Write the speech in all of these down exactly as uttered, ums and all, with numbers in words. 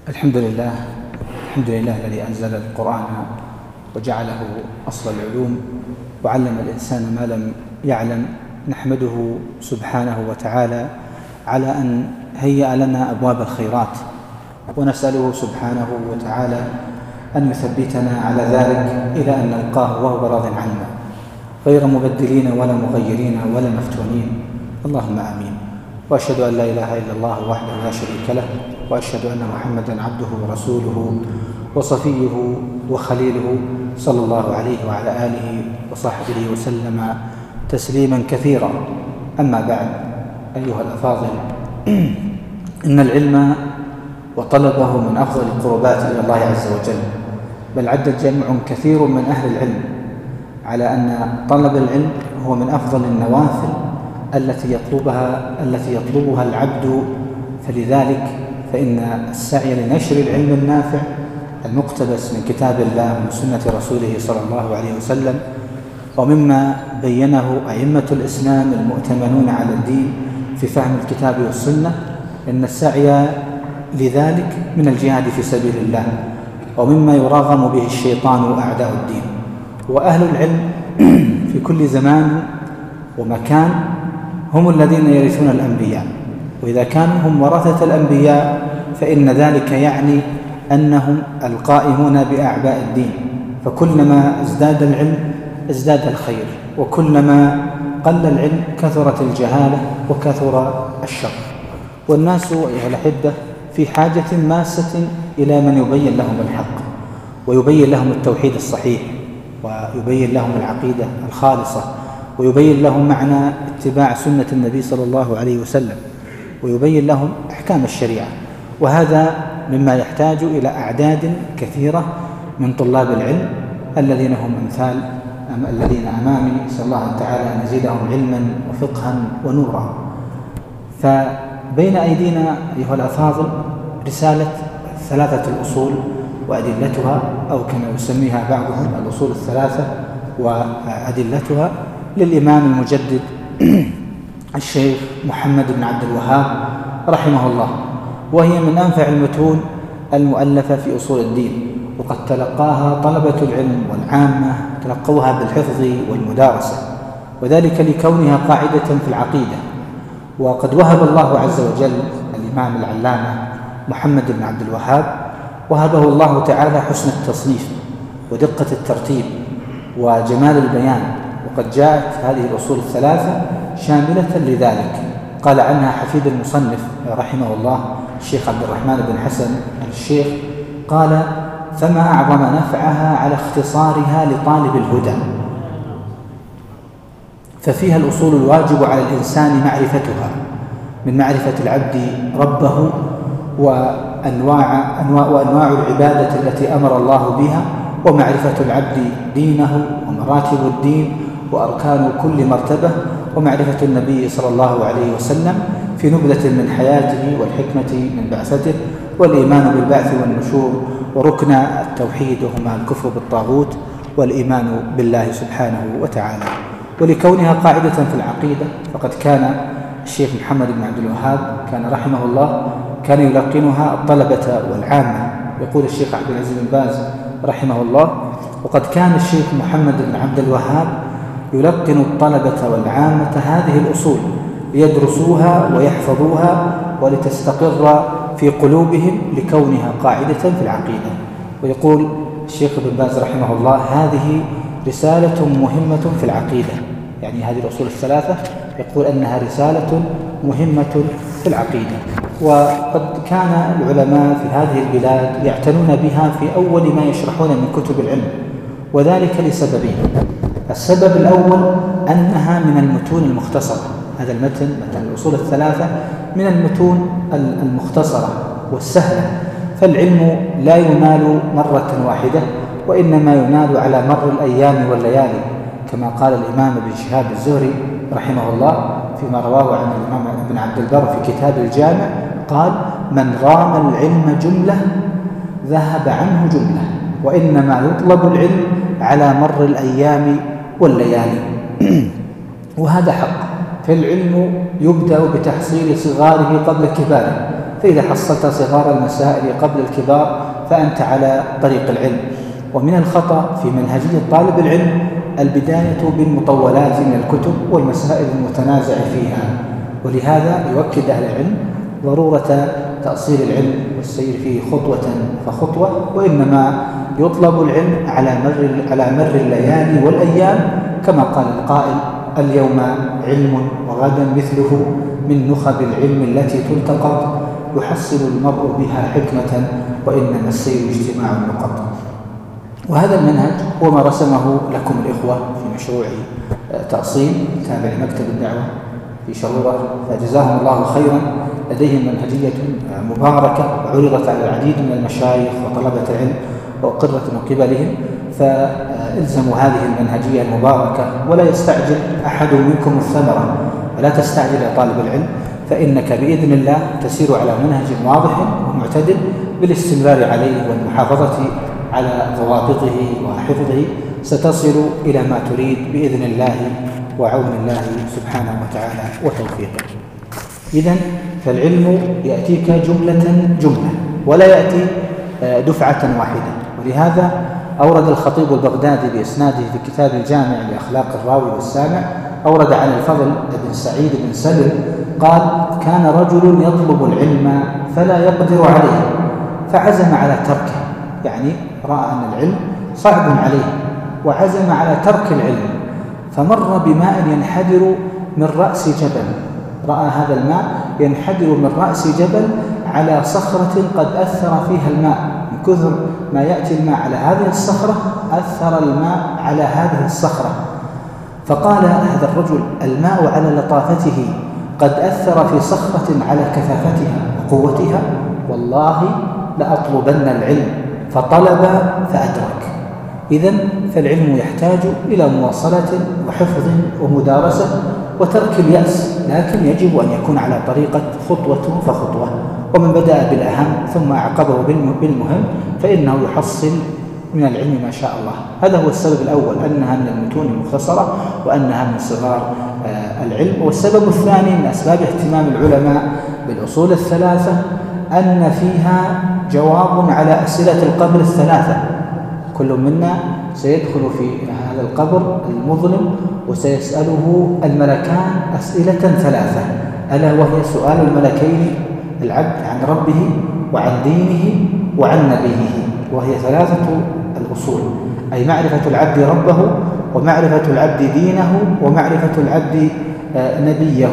الحمد لله الحمد لله الذي أنزل القرآن وجعله أصل العلوم وعلم الإنسان ما لم يعلم. نحمده سبحانه وتعالى على أن هيأ لنا أبواب الخيرات، ونسأله سبحانه وتعالى أن يثبتنا على ذلك إلى أن نلقاه وهو راض عنا، غير مبدلين ولا مغيرين ولا مفتونين، اللهم آمين. وأشهد أن لا إله إلا الله وحده لا شريك له، وأشهد أن محمدًا عبده ورسوله وصفيه وخليله صلى الله عليه وعلى آله وصحبه وسلم تسليمًا كثيرا. أما بعد، أيها الأفاضل، إن العلم وطلبه من أفضل القربات إلى الله عز وجل، بل عد جمع كثير من أهل العلم على أن طلب العلم هو من أفضل النوافل التي يطلبها التي يطلبها العبد. فلذلك فإن السعي لنشر العلم النافع المقتبس من كتاب الله ومن سنة رسوله صلى الله عليه وسلم، ومما بينه أئمة الإسلام المؤتمنون على الدين في فهم الكتاب والسنة، إن السعي لذلك من الجهاد في سبيل الله، ومما يراغم به الشيطان وأعداء الدين. وأهل العلم في كل زمان ومكان هم الذين يرثون الأنبياء، وإذا كانوا هم ورثة الأنبياء فإن ذلك يعني أنهم القائمون بأعباء الدين، فكلما ازداد العلم ازداد الخير، وكلما قل العلم كثرت الجهالة وكثر الشر. والناس أيها الأحبة في حاجة ماسة إلى من يبين لهم الحق، ويبين لهم التوحيد الصحيح، ويبين لهم العقيدة الخالصة، ويبين لهم معنى اتباع سنة النبي صلى الله عليه وسلم، ويبين لهم أحكام الشريعة. وهذا مما يحتاج إلى أعداد كثيرة من طلاب العلم الذين هم أمثال الذين أمامي، نسأل الله تعالى أن يزيدهم علما وفقها ونورا. فبين أيدينا أيها الأفاضل رسالة ثلاثة الأصول وأدلتها، أو كما يسميها بعضهم الأصول الثلاثة وأدلتها، للإمام المجدد الشيخ محمد بن عبد الوهاب رحمه الله، وهي من أنفع المتون المؤلفة في أصول الدين، وقد تلقاها طلبة العلم والعامة تلقوها بالحفظ والمدارسة، وذلك لكونها قاعدة في العقيدة. وقد وهب الله عز وجل الإمام العلامة محمد بن عبد الوهاب وهبه الله تعالى حسن التصنيف ودقة الترتيب وجمال البيان، وقد جاءت هذه الأصول الثلاثة شاملة لذلك. قال عنها حفيد المصنف رحمه الله الشيخ عبد الرحمن بن حسن الشيخ، قال: فما أعظم نفعها على اختصارها لطالب الهدى، ففيها الأصول الواجب على الإنسان معرفتها، من معرفة العبد ربه وأنواع, أنواع, وأنواع العبادة التي أمر الله بها، ومعرفة العبد دينه ومراتب الدين وأركان كل مرتبة، ومعرفة النبي صلى الله عليه وسلم في نبذة من حياته والحكمة من بعثته، والإيمان بالبعث والنشور، وركن التوحيد وهما الكفر بالطاغوت والإيمان بالله سبحانه وتعالى. ولكونها قاعدة في العقيدة، فقد كان الشيخ محمد بن عبد الوهاب كان رحمه الله كان يلقنها الطلبة والعامة. يقول الشيخ عبد العزيز بن باز رحمه الله: وقد كان الشيخ محمد بن عبد الوهاب يلقن الطلبة والعامة هذه الأصول ليدرسوها ويحفظوها ولتستقر في قلوبهم لكونها قاعدة في العقيدة. ويقول الشيخ ابن باز رحمه الله: هذه رسالة مهمة في العقيدة، يعني هذه الأصول الثلاثة يقول أنها رسالة مهمة في العقيدة. وقد كان العلماء في هذه البلاد يعتنون بها في أول ما يشرحون من كتب العلم، وذلك لسببين. السبب الأول أنها من المتون المختصرة، هذا المتن متن الأصول الثلاثة من المتون المختصرة والسهلة، فالعلم لا ينال مرة واحدة، وإنما ينال على مر الأيام والليالي، كما قال الإمام ابن شهاب الزهري رحمه الله فيما رواه عن الإمام ابن عبد البر في كتاب الجامع، قال: من رام العلم جملة ذهب عنه جملة، وإنما يطلب العلم على مر الأيام والليالي. وهذا حق، فالعلم يبدأ بتحصيل صغاره قبل كباره، فإذا حصلت صغار المسائل قبل الكبار فأنت على طريق العلم. ومن الخطأ في منهجية طالب العلم البداية بالمطولات من الكتب والمسائل المتنازع فيها، ولهذا يؤكد أهل العلم ضرورة تأصيل العلم والسير فيه خطوة فخطوة، وإنما يطلب العلم على مر على مر الليالي والأيام، كما قال القائل: اليوم علم وغدا مثله من نخب العلم التي تلتقط، يحصل المرء بها حكمة وإنما السير اجتماع النقط. وهذا المنهج هو ما رسمه لكم الإخوة في مشروع تأصيل تابع لمكتب الدعوة في شرورة، فجزاهم الله خيرا. لديهم منهجية مباركة عرضت على العديد من المشايخ وطلبة العلم وأقرت من قبلهم، فالزموا هذه المنهجية المباركة، ولا يستعجل أحد منكم الثمرة، ولا تستعجل يا طالب العلم، فإنك بإذن الله تسير على منهج واضح ومعتدل بالاستمرار عليه والمحافظة على ضوابطه وحفظه، ستصل إلى ما تريد بإذن الله وعون الله سبحانه وتعالى وتوفيقه. إذن فالعلم يأتيك جملة جملة ولا يأتي دفعة واحدة، ولهذا أورد الخطيب البغدادي بإسناده في كتاب الجامع لأخلاق الراوي والسامع، أورد عن الفضل بن سعيد بن سلم قال: كان رجل يطلب العلم فلا يقدر عليه فعزم على تركه، يعني رأى أن العلم صعب عليه وعزم على ترك العلم، فمر بماء ينحدر من رأس جبل، رأى هذا الماء ينحدر من رأس جبل على صخرة قد أثر فيها الماء، من كثر ما يأتي الماء على هذه الصخرة أثر الماء على هذه الصخرة، فقال هذا الرجل: الماء على لطافته قد أثر في صخرة على كثافتها وقوتها، والله لأطلبن العلم، فطلب فأدرك. إذن فالعلم يحتاج إلى مواصلة وحفظ ومدارسة وترك اليأس، لكن يجب أن يكون على طريقة خطوة فخطوة، ومن بدأ بالأهم ثم أعقبه بالمهم فإنه يحصل من العلم ما شاء الله. هذا هو السبب الأول، أنها من المتون المختصرة وأنها من صغار العلم. والسبب الثاني من أسباب اهتمام العلماء بالأصول الثلاثة أن فيها جواب على أسئلة القبر الثلاثة، كل منا سيدخل في هذا القبر المظلم وسيسأله الملكان أسئلة ثلاثة، ألا وهي سؤال الملكين العبد عن ربه وعن دينه وعن نبيه، وهي ثلاثة الأصول، أي معرفة العبد ربه ومعرفة العبد دينه ومعرفة العبد نبيه.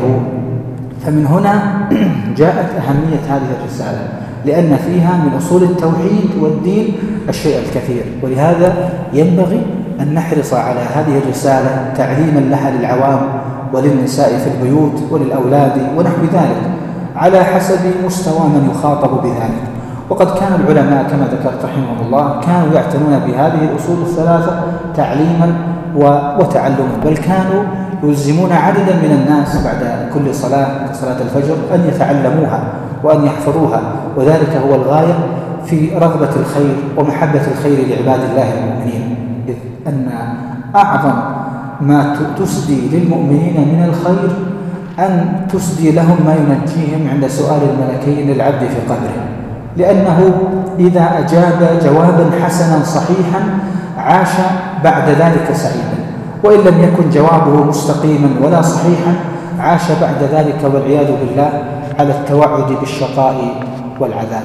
فمن هنا جاءت أهمية هذه الرسالة، لأن فيها من أصول التوحيد والدين الشيء الكثير، ولهذا ينبغي أن نحرص على هذه الرسالة تعليما لها للعوام وللنساء في البيوت وللأولاد ونحو ذلك على حسب مستوى من يخاطب بذلك. وقد كان العلماء كما ذكرت رحمهم الله كانوا يعتنون بهذه الأصول الثلاثة تعليما وتعلما، بل كانوا يلزمون عددا من الناس بعد كل صلاة كصلاة الفجر أن يتعلموها وأن يحفظوها، وذلك هو الغاية في رغبة الخير ومحبة الخير لعباد الله المؤمنين، إذ أن أعظم ما تسدي للمؤمنين من الخير أن تسدي لهم ما ينجيهم عند سؤال الملكين للعبد في قبره، لأنه إذا أجاب جوابا حسنا صحيحا عاش بعد ذلك سعيدا، وإن لم يكن جوابه مستقيما ولا صحيحا عاش بعد ذلك والعياذ بالله على التوعد بالشقاء والعذاب.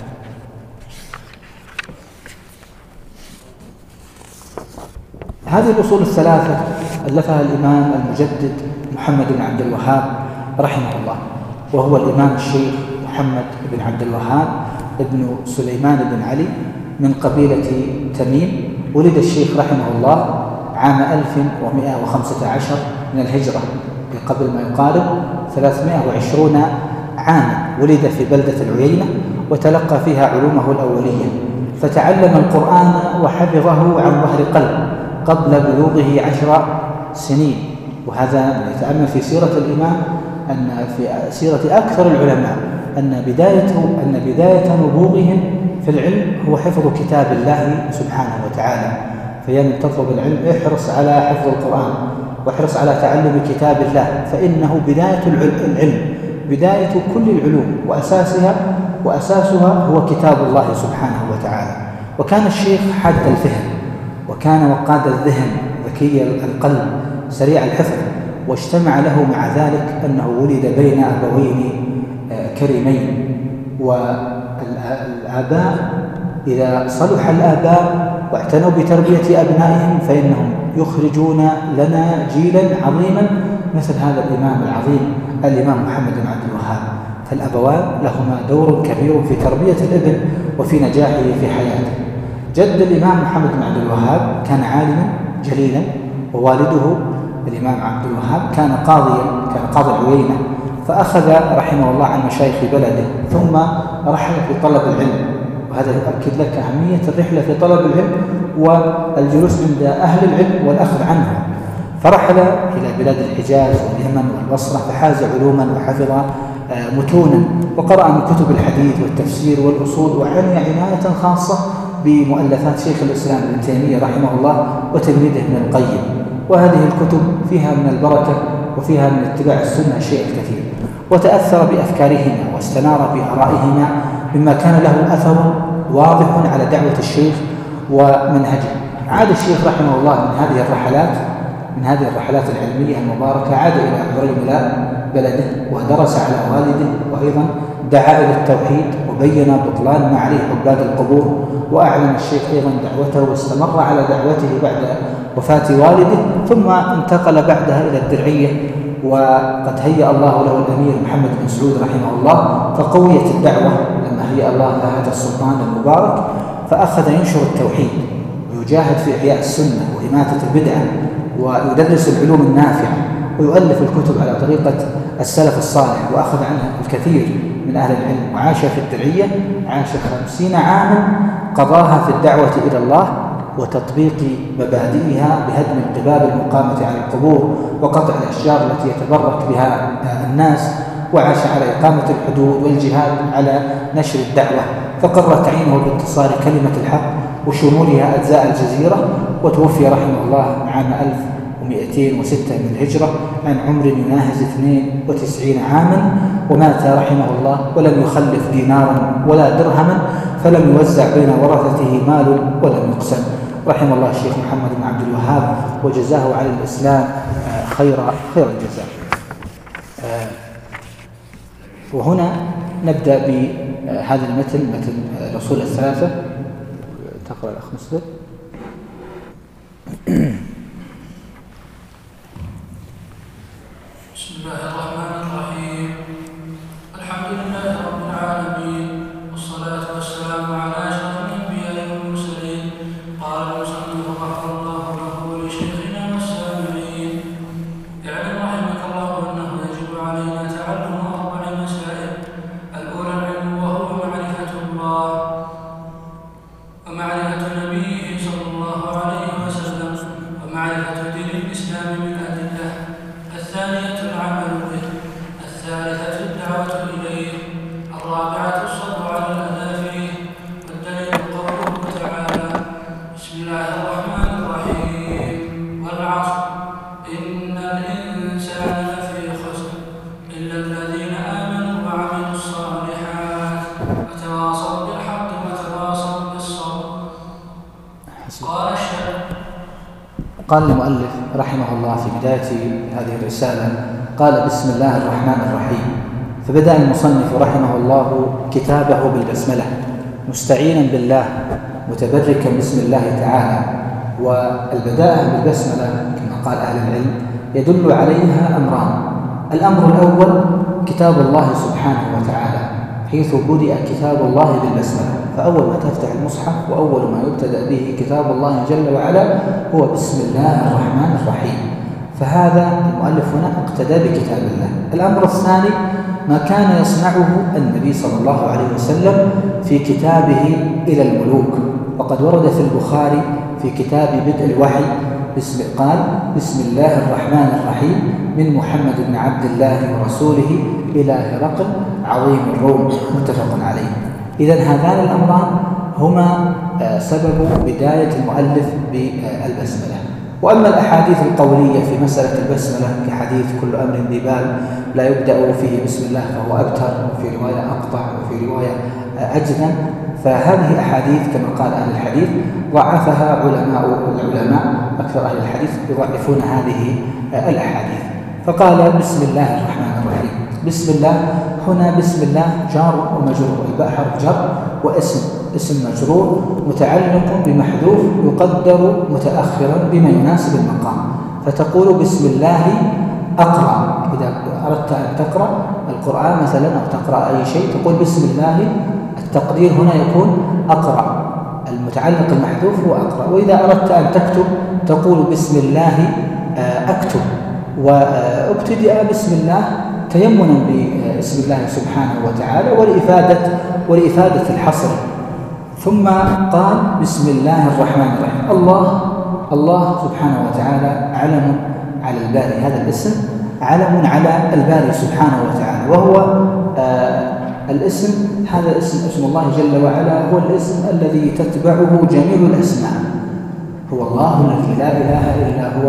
هذه الأصول الثلاثة ألفها الإمام المجدد محمد بن عبد الوهاب رحمه الله، وهو الإمام الشيخ محمد بن عبد الوهاب ابن سليمان بن علي من قبيلة تميم. ولد الشيخ رحمه الله عام ألف ومئة وخمسة عشر من الهجرة، قبل ما يقارب ثلاثمائة وعشرين عاما. ولد في بلدة العيينة وتلقى فيها علومه الأولية، فتعلم القرآن وحفظه عن ظهر قلب قبل بلوغه عشر سنين. وهذا يتأمل في سيرة الإمام أن في سيرة أكثر العلماء أن بداية أن بداية نبوغهم في العلم هو حفظ كتاب الله سبحانه وتعالى. فيا من تطلب العلم احرص على حفظ القرآن واحرص على تعلم كتاب الله، فإنه بداية العلم، بداية كل العلوم وأساسها وأساسها هو كتاب الله سبحانه وتعالى. وكان الشيخ حاد الفهم، وكان وقاد الذهن، ذكي القلب، سريع الحفظ، واجتمع له مع ذلك أنه ولد بين أبوين كريمين. والآباء إذا صلح الآباء واعتنوا بتربية أبنائهم فإنهم يخرجون لنا جيلا عظيما مثل هذا الإمام العظيم الإمام محمد بن عبد الوهاب. فالأبوان لهما دور كبير في تربية الابن وفي نجاحه في حياته. جد الإمام محمد بن عبد الوهاب كان عالما جليلا، ووالده الإمام عبد الوهاب كان قاضيا، كان قاضي العوينة، فأخذ رحمه الله عن مشايخ بلده ثم رحل في طلب العلم. وهذا يؤكد لك أهمية الرحلة في طلب العلم والجلوس عند أهل العلم والأخذ عنهم. فرحل إلى بلاد الحجاز واليمن والبصرة فحاز علوما وحفظ متونا، وقرأ من كتب الحديث والتفسير والأصول، وعني عناية خاصة بمؤلفات شيخ الإسلام ابن تيمية رحمه الله وتلميذه ابن القيم. وهذه الكتب فيها من البركة وفيها من اتباع السنة شيء الكثير. وتأثر بأفكارهما واستنار بآرائهما، مما كان له أثر واضح على دعوة الشيخ ومنهجه. عاد الشيخ رحمه الله من هذه الرحلات من هذه الرحلات العلمية المباركة، عاد إلى عريملاء بلده ودرس على والده، وأيضا دعا إلى التوحيد وبين بطلان ما عليه عباد القبور. وأعلن الشيخ أيضا دعوته واستمر على دعوته بعد وفاة والده، ثم انتقل بعدها إلى الدرعية. وقد هيأ الله له الأمير محمد بن سعود رحمه الله، فقويت الدعوة لما هيأ الله له هذا السلطان المبارك، فأخذ ينشر التوحيد ويجاهد في إحياء السنة وإماتة البدعة، ويدرس العلوم النافعة، ويؤلف الكتب على طريقة السلف الصالح، وأخذ عنها الكثير من أهل العلم. وعاش في الدرعية عاش خمسين عاما قضاها في الدعوة إلى الله وتطبيق مبادئها بهدم القباب المقامة على القبور وقطع الأشجار التي يتبرك بها الناس، وعاش على إقامة الحدود والجهاد على نشر الدعوة. فقرت عينه بانتصار كلمة الحق وشمولها أجزاء الجزيرة. وتوفي رحمه الله عام ألف ومئتين وستة من الهجرة عن عمر يناهز اثنين وتسعين عاما، ومات رحمه الله ولم يخلف دينارا ولا درهما، فلم يوزع بين ورثته مال ولم يقسم. رحم الله الشيخ محمد بن عبد الوهاب وجزاه على الإسلام خير خير الجزاء. وهنا نبدأ بهذا المتن، متن الأصول الثلاثة. تقرأ الأخ مصدر. بسم الله الرحمن الرحيم. الحمد لله رب العالمين، والصلاة والسلام على أشرف الأنبياء والمرسلين. قال المصنف غفر الله له ولشيخنا والسامعين: اعلم رحمك الله أنه يجب علينا تعلم أربع مسائل. الأولى العلم، وهو معرفة الله ومعرفة نبيه صلى الله عليه وسلم ومعرفة دين الإسلام من أدلة. الثانية العمل به. الثالثة الدعوة إليه. الرابعة الصبر على الأذى فيه. والدليل قوله تعالى: بسم الله الرحمن الرحيم: والعصر إن الإنسان لفي خسر إلا الذين آمنوا وعملوا الصالحات وتواصوا بالحق وتواصوا بالصبر. قال الشيخ قال المؤلف رحمه الله في بداية هذه الرسالة، قال: بسم الله الرحمن الرحيم. فبدأ المصنف رحمه الله كتابه بالبسملة، مستعينا بالله متبركا بسم الله تعالى. والبداءة بالبسملة كما قال أهل العلم يدل عليها أمران. الأمر الأول كتاب الله سبحانه وتعالى، حيث بدأ كتاب الله بالبسملة، فأول ما تفتح المصحف وأول ما يبتدأ به كتاب الله جل وعلا هو بسم الله الرحمن الرحيم. فهذا المؤلف هنا اقتدى بكتاب الله. الأمر الثاني ما كان يصنعه النبي صلى الله عليه وسلم في كتابه إلى الملوك، وقد ورد في البخاري في كتاب بدء الوحي بسم قال: بسم الله الرحمن الرحيم من محمد بن عبد الله ورسوله إلى هرقل عظيم الروم، متفق عليه. إذن هذان الأمران هما سبب بداية المؤلف بالبسملة. وأما الأحاديث القولية في مسألة البسملة كحديث كل أمر ذي بال لا يبدأ فيه بسم الله فهو أبتر، وفي رواية أقطع، وفي رواية أجدا. فهذه أحاديث كما قال أهل الحديث ضعفها علماء العلماء أكثر أهل الحديث يضعفون هذه الأحاديث. فقال بسم الله الرحمن الرحيم. بسم الله هنا بسم الله جار ومجرور، الباء حرف جر واسم اسم مجرور متعلق بمحذوف يقدر متأخرا بما يناسب المقام، فتقول بسم الله أقرأ. إذا أردت أن تقرأ القرآن مثلا أو تقرأ أي شيء تقول بسم الله، التقدير هنا يكون أقرأ، المتعلق المحذوف هو أقرأ. وإذا أردت أن تكتب تقول بسم الله أكتب، وابتدأ بسم الله تيمنا باسم الله سبحانه وتعالى ولإفادة, ولإفادة الحصر. ثم قال بسم الله الرحمن الرحيم. الله الله سبحانه وتعالى علم على الباري، هذا الاسم علم على الباري سبحانه وتعالى، وهو آه الاسم هذا اسم اسم الله جل وعلا هو الاسم الذي تتبعه جميع الأسماء. هو الله الذي لا إله إلا هو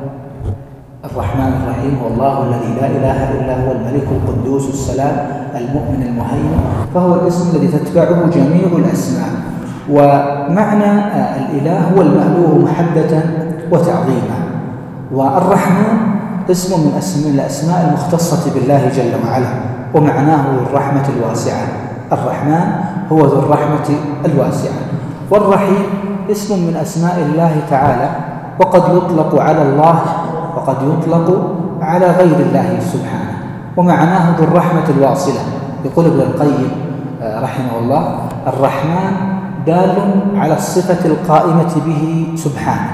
الرحمن الرحيم، هو الله الذي لا إله إلا هو الملك القدوس السلام المؤمن المهيمن، فهو الاسم الذي تتبعه جميع الأسماء. ومعنى آه الإله هو المألوه محبة وتعظيما. والرحمن اسم من اسم الأسماء المختصة بالله جل وعلا، ومعناه الرحمة الواسعة. الرحمن هو ذو الرحمة الواسعة. والرحيم اسم من أسماء الله تعالى، وقد يطلق على الله وقد يطلق على غير الله سبحانه، ومعناه ذو الرحمة الواصلة. يقول ابن القيم رحمه الله الرحمن دال على الصفة القائمة به سبحانه،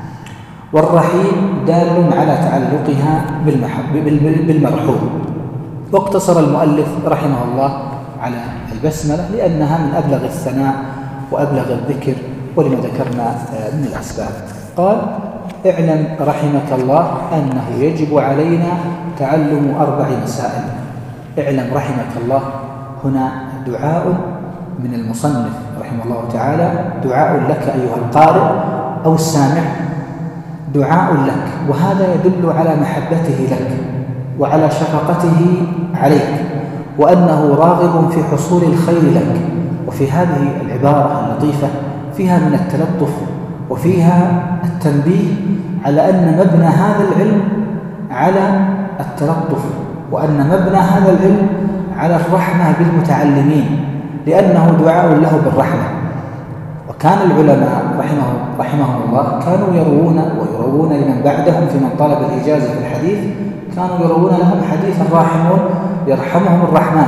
والرحيم دال على تعلقها بالمرحوم. واقتصر المؤلف رحمه الله على البسملة لأنها من أبلغ الثناء وأبلغ الذكر ولما ذكرنا من الأسباب. قال اعلم رحمك الله أنه يجب علينا تعلم أربع مسائل. اعلم رحمك الله هنا دعاء من المصنف رحمه الله تعالى، دعاء لك أيها القارئ أو السامع، دعاء لك، وهذا يدل على محبته لك وعلى شفقته عليك، وأنه راغب في حصول الخير لك. وفي هذه العبارة اللطيفة فيها من التلطف وفيها التنبيه على أن مبنى هذا العلم على التلطف، وأن مبنى هذا العلم على الرحمة بالمتعلمين، لأنه دعاء له بالرحمة. وكان العلماء رحمهم, رحمهم الله كانوا يروون ويروون لمن بعدهم في من طلب الإجازة في الحديث، كانوا يروون لهم حديث الراحمون يرحمهم الرحمن.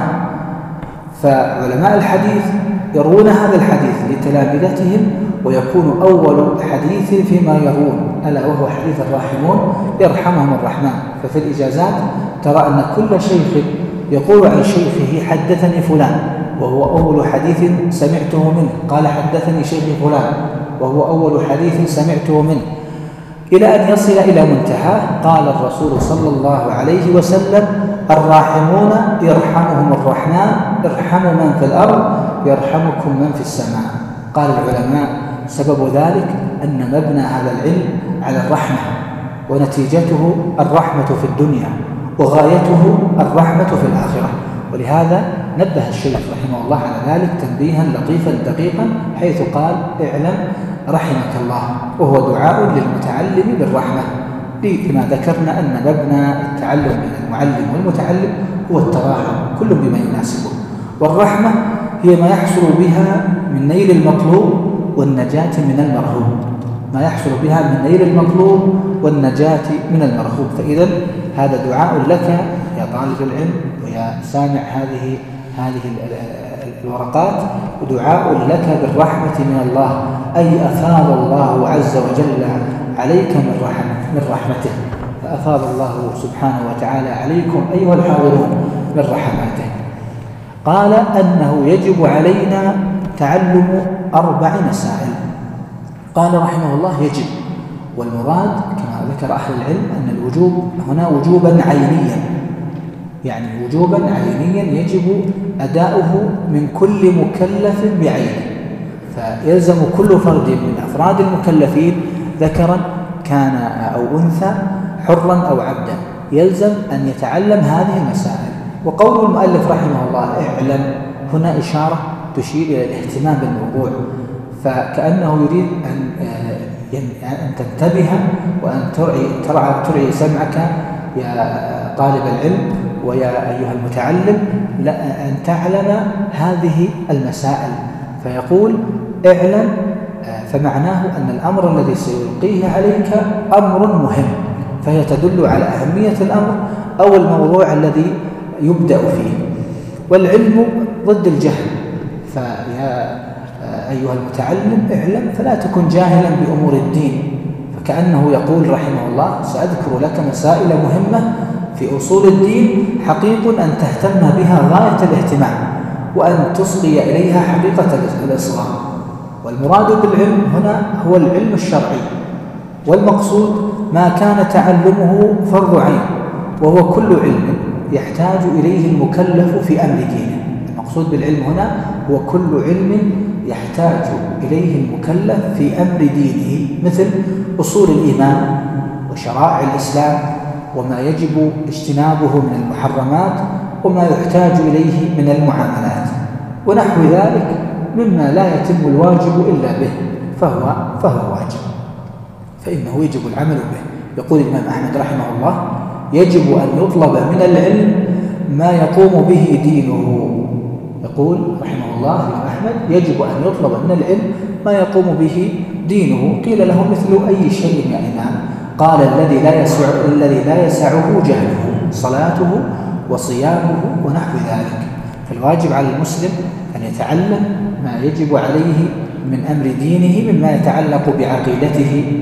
فعلماء الحديث يروون هذا الحديث لتلامذتهم، ويكون أول حديث فيما يروون ألا وهو حديث الراحمون يرحمهم الرحمن. ففي الإجازات ترى أن كل شيخ يقول عن شيخه حدثني فلان، وهو أول حديث سمعته منه، قال حدثني شيخي فلان، وهو أول حديث سمعته منه، إلى أن يصل إلى منتهى. قال الرسول صلى الله عليه وسلم الراحمون يرحمهم الرحمن ارحموا من في الأرض يرحمكم من في السماء. قال العلماء سبب ذلك أن مبنى هذا العلم على الرحمة، ونتيجته الرحمة في الدنيا، وغايته الرحمة في الآخرة. ولهذا نبه الشيخ رحمه الله على ذلك تنبيها لطيفا دقيقا، حيث قال اعلم رحمك الله، وهو دعاء للمتعلم بالرحمة، لما ذكرنا أن مبنى التعلم بين المعلم والمتعلم هو التراحم كل بما يناسبه. والرحمة هي ما يحصل بها من نيل المطلوب والنجاة من المرهوب، ما يحصل بها من نيل المطلوب والنجاة من المرهوب. فإذا هذا دعاء لك يا طالب العلم ويا سامع هذه هذه الورقات، دعاء لك بالرحمة من الله، أي أفاض الله عز وجل عليك من رحمة من رحمته، فأفاض الله سبحانه وتعالى عليكم أيها الحاضرون من رحمته. قال أنه يجب علينا تعلم أربع مسائل. قال رحمه الله يجب، والمراد كما ذكر أهل العلم أن الوجوب هنا وجوبا عينيا، يعني وجوبا عينيا يجب أداؤه من كل مكلف بعينه، فيلزم كل فرد من أفراد المكلفين ذكرا كان أو أنثى حرا أو عبدا يلزم أن يتعلم هذه المسائل. وقول المؤلف رحمه الله اعلم هنا إشارة تشير إلى الاهتمام بالموضوع، فكأنه يريد أن أن تنتبه وأن ترعي ترعى ترعي سمعك يا طالب العلم ويا أيها المتعلم أن تعلم هذه المسائل. فيقول اعلم، فمعناه أن الأمر الذي سيلقيه عليك أمر مهم، فهي تدل على أهمية الأمر أو الموضوع الذي يبدأ فيه. والعلم ضد الجهل، فيا أيها المتعلم اعلم فلا تكن جاهلا بأمور الدين. فكأنه يقول رحمه الله سأذكر لك مسائل مهمة في أصول الدين حقيق أن تهتم بها غاية الاهتمام وأن تصغي إليها حقيقة الإصغاء. والمراد بالعلم هنا هو العلم الشرعي، والمقصود ما كان تعلمه فرض عين، وهو كل علم يحتاج إليه المكلف في أمر دينه. المقصود بالعلم هنا هو كل علم يحتاج إليه المكلف في أمر دينه، مثل أصول الإيمان وشرائع الإسلام وما يجب اجتنابه من المحرمات وما يحتاج إليه من المعاملات ونحو ذلك مما لا يتم الواجب إلا به، فهو, فهو واجب، فإنه يجب العمل به. يقول الإمام أحمد رحمه الله يجب أن يطلب من العلم ما يقوم به دينه. يقول رحمه الله الإمام أحمد يجب أن يطلب من العلم ما يقوم به دينه. قيل له مثل أي شيء يا إمام؟ قال الذي لا يسع الذي لا يسعه جهله، صلاته وصيامه ونحو ذلك. فالواجب على المسلم أن يتعلم ما يجب عليه من أمر دينه مما يتعلق بعقيدته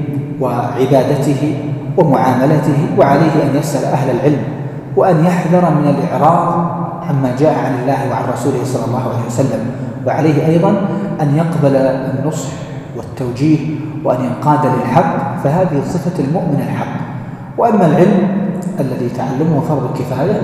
وعبادته ومعاملته، وعليه أن يسأل أهل العلم وأن يحذر من الإعراض عما جاء عن الله وعن رسوله صلى الله عليه وسلم، وعليه أيضا أن يقبل النصح والتوجيه وأن ينقاد للحق، فهذه صفة المؤمن الحق. وأما العلم الذي تعلمه فرض كفاية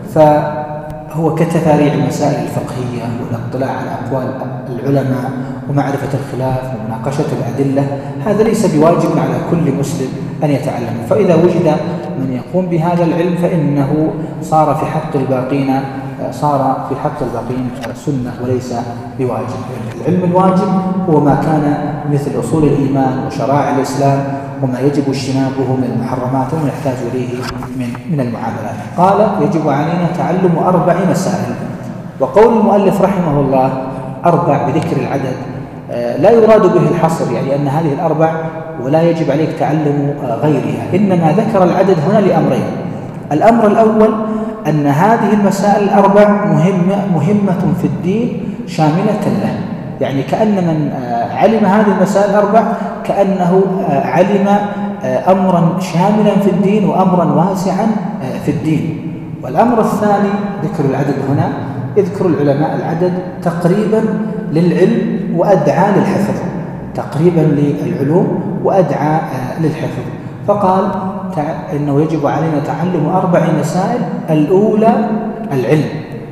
فهو كتفاريع المسائل الفقهية والاطلاع على أقوال العلماء ومعرفة الخلاف ومناقشة الأدلة، هذا ليس بواجب على كل مسلم أن يتعلمه. فإذا وجد من يقوم بهذا العلم فإنه صار في حق الباقين صار في حق الباقين سنة وليس بواجب. العلم الواجب هو ما كان مثل أصول الإيمان وشرائع الإسلام وما يجب اجتنابه من المحرمات وما يحتاج إليه من من المعاملات. قال يجب علينا تعلم أربع مسائل. وقول المؤلف رحمه الله أربع بذكر العدد لا يراد به الحصر، يعني أن هذه الأربع ولا يجب عليك تعلم غيرها، إنما ذكر العدد هنا لأمرين. الأمر الأول أن هذه المسائل الأربع مهمة, مهمة في الدين شاملة له، يعني كأن من علم هذه المسائل الأربع كأنه علم أمرا شاملا في الدين وأمرا واسعا في الدين. والأمر الثاني ذكر العدد هنا، يذكر العلماء العدد تقريبا للعلم وأدعى للحفظ، تقريبا للعلوم وأدعى للحفظ. فقال إنه يجب علينا تعلم أربع مسائل. الأولى العلم،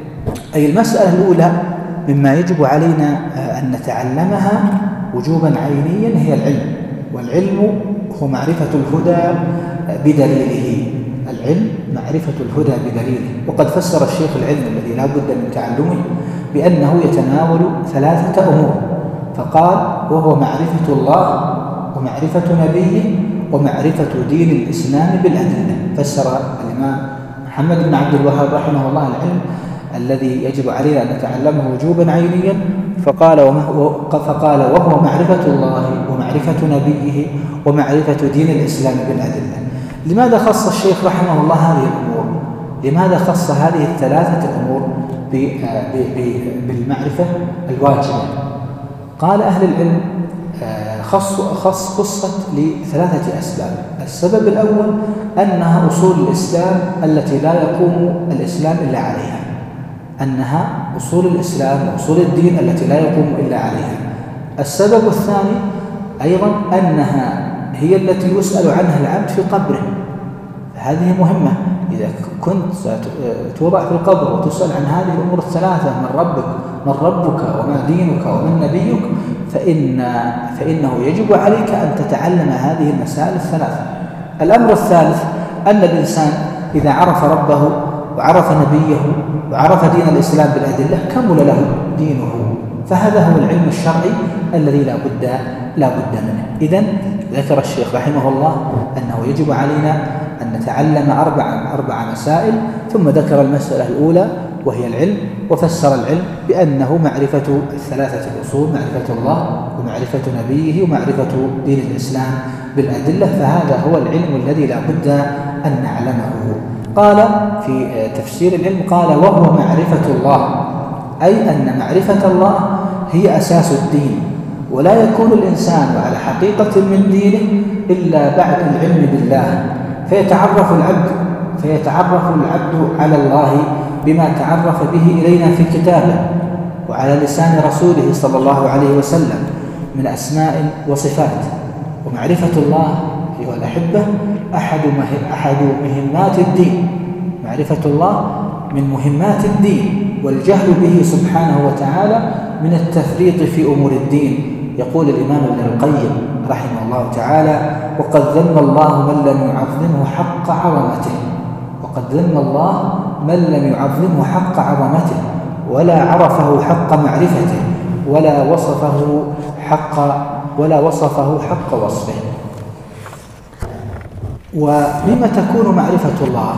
أي المسألة الأولى مما يجب علينا أن نتعلمها وجوبا عينيا هي العلم. والعلم هو معرفة الهدى بدليله، العلم معرفة الهدى بدليله. وقد فسر الشيخ العلم الذي لا بد من تعلمه بأنه يتناول ثلاثة أمور، فقال وهو معرفة الله ومعرفة نبيه ومعرفة دين الإسلام بالأدلة. فسر الإمام محمد بن عبد الوهاب رحمه الله العلم الذي يجب علينا أن نتعلمه وجوبا عينيا، فقال فقال وهو معرفة الله ومعرفة نبيه ومعرفة دين الإسلام بالأدلة. لماذا خص الشيخ رحمه الله هذه الأمور؟ لماذا خص هذه الثلاثة الأمور بالمعرفة الواجبة؟ قال أهل العلم خص خص خصت لثلاثة أسباب. السبب الأول أنها أصول الإسلام التي لا يقوم الإسلام إلا عليها، أنها أصول الإسلام وأصول الدين التي لا يقوم إلا عليها. السبب الثاني أيضا أنها هي التي يسأل عنها العبد في قبره، هذه مهمة. إذا كنت توضع في القبر وتسأل عن هذه الأمور الثلاثة، من ربك من ربك وما دينك ومن نبيك، فإن فإنه يجب عليك أن تتعلم هذه المسائل الثلاثة. الأمر الثالث أن الإنسان إذا عرف ربه وعرف نبيه وعرف دين الإسلام بالأدلة كمل له دينه، فهذا هو العلم الشرعي الذي لا بد لا بد منه. إذن ذكر الشيخ رحمه الله أنه يجب علينا أن نتعلم أربع أربع مسائل، ثم ذكر المسألة الأولى وهي العلم، وفسر العلم بأنه معرفة الثلاثة الأصول: معرفة الله ومعرفة نبيه ومعرفة دين الإسلام بالأدلة. فهذا هو العلم الذي لا بد أن نعلمه. قال في تفسير العلم قال: وهو معرفة الله، أي أن معرفة الله هي أساس الدين، ولا يكون الإنسان على حقيقة من دينه إلا بعد العلم بالله، فيتعرف العبد فيتعرف العبد على الله بما تعرف به إلينا في كتابه وعلى لسان رسوله صلى الله عليه وسلم من أسماء وصفات. ومعرفة الله أيها الأحبة أحد أحد مهمات الدين. معرفة الله من مهمات الدين، والجهل به سبحانه وتعالى من التفريط في أمور الدين. يقول الإمام ابن القيم رحمه الله تعالى: وقد ذم الله من لم يعظمه حق عظمته وقد ذم الله من لم يعظمه حق عظمته ولا عرفه حق معرفته ولا وصفه حق ولا وصفه حق وصفه. وبما تكون معرفة الله؟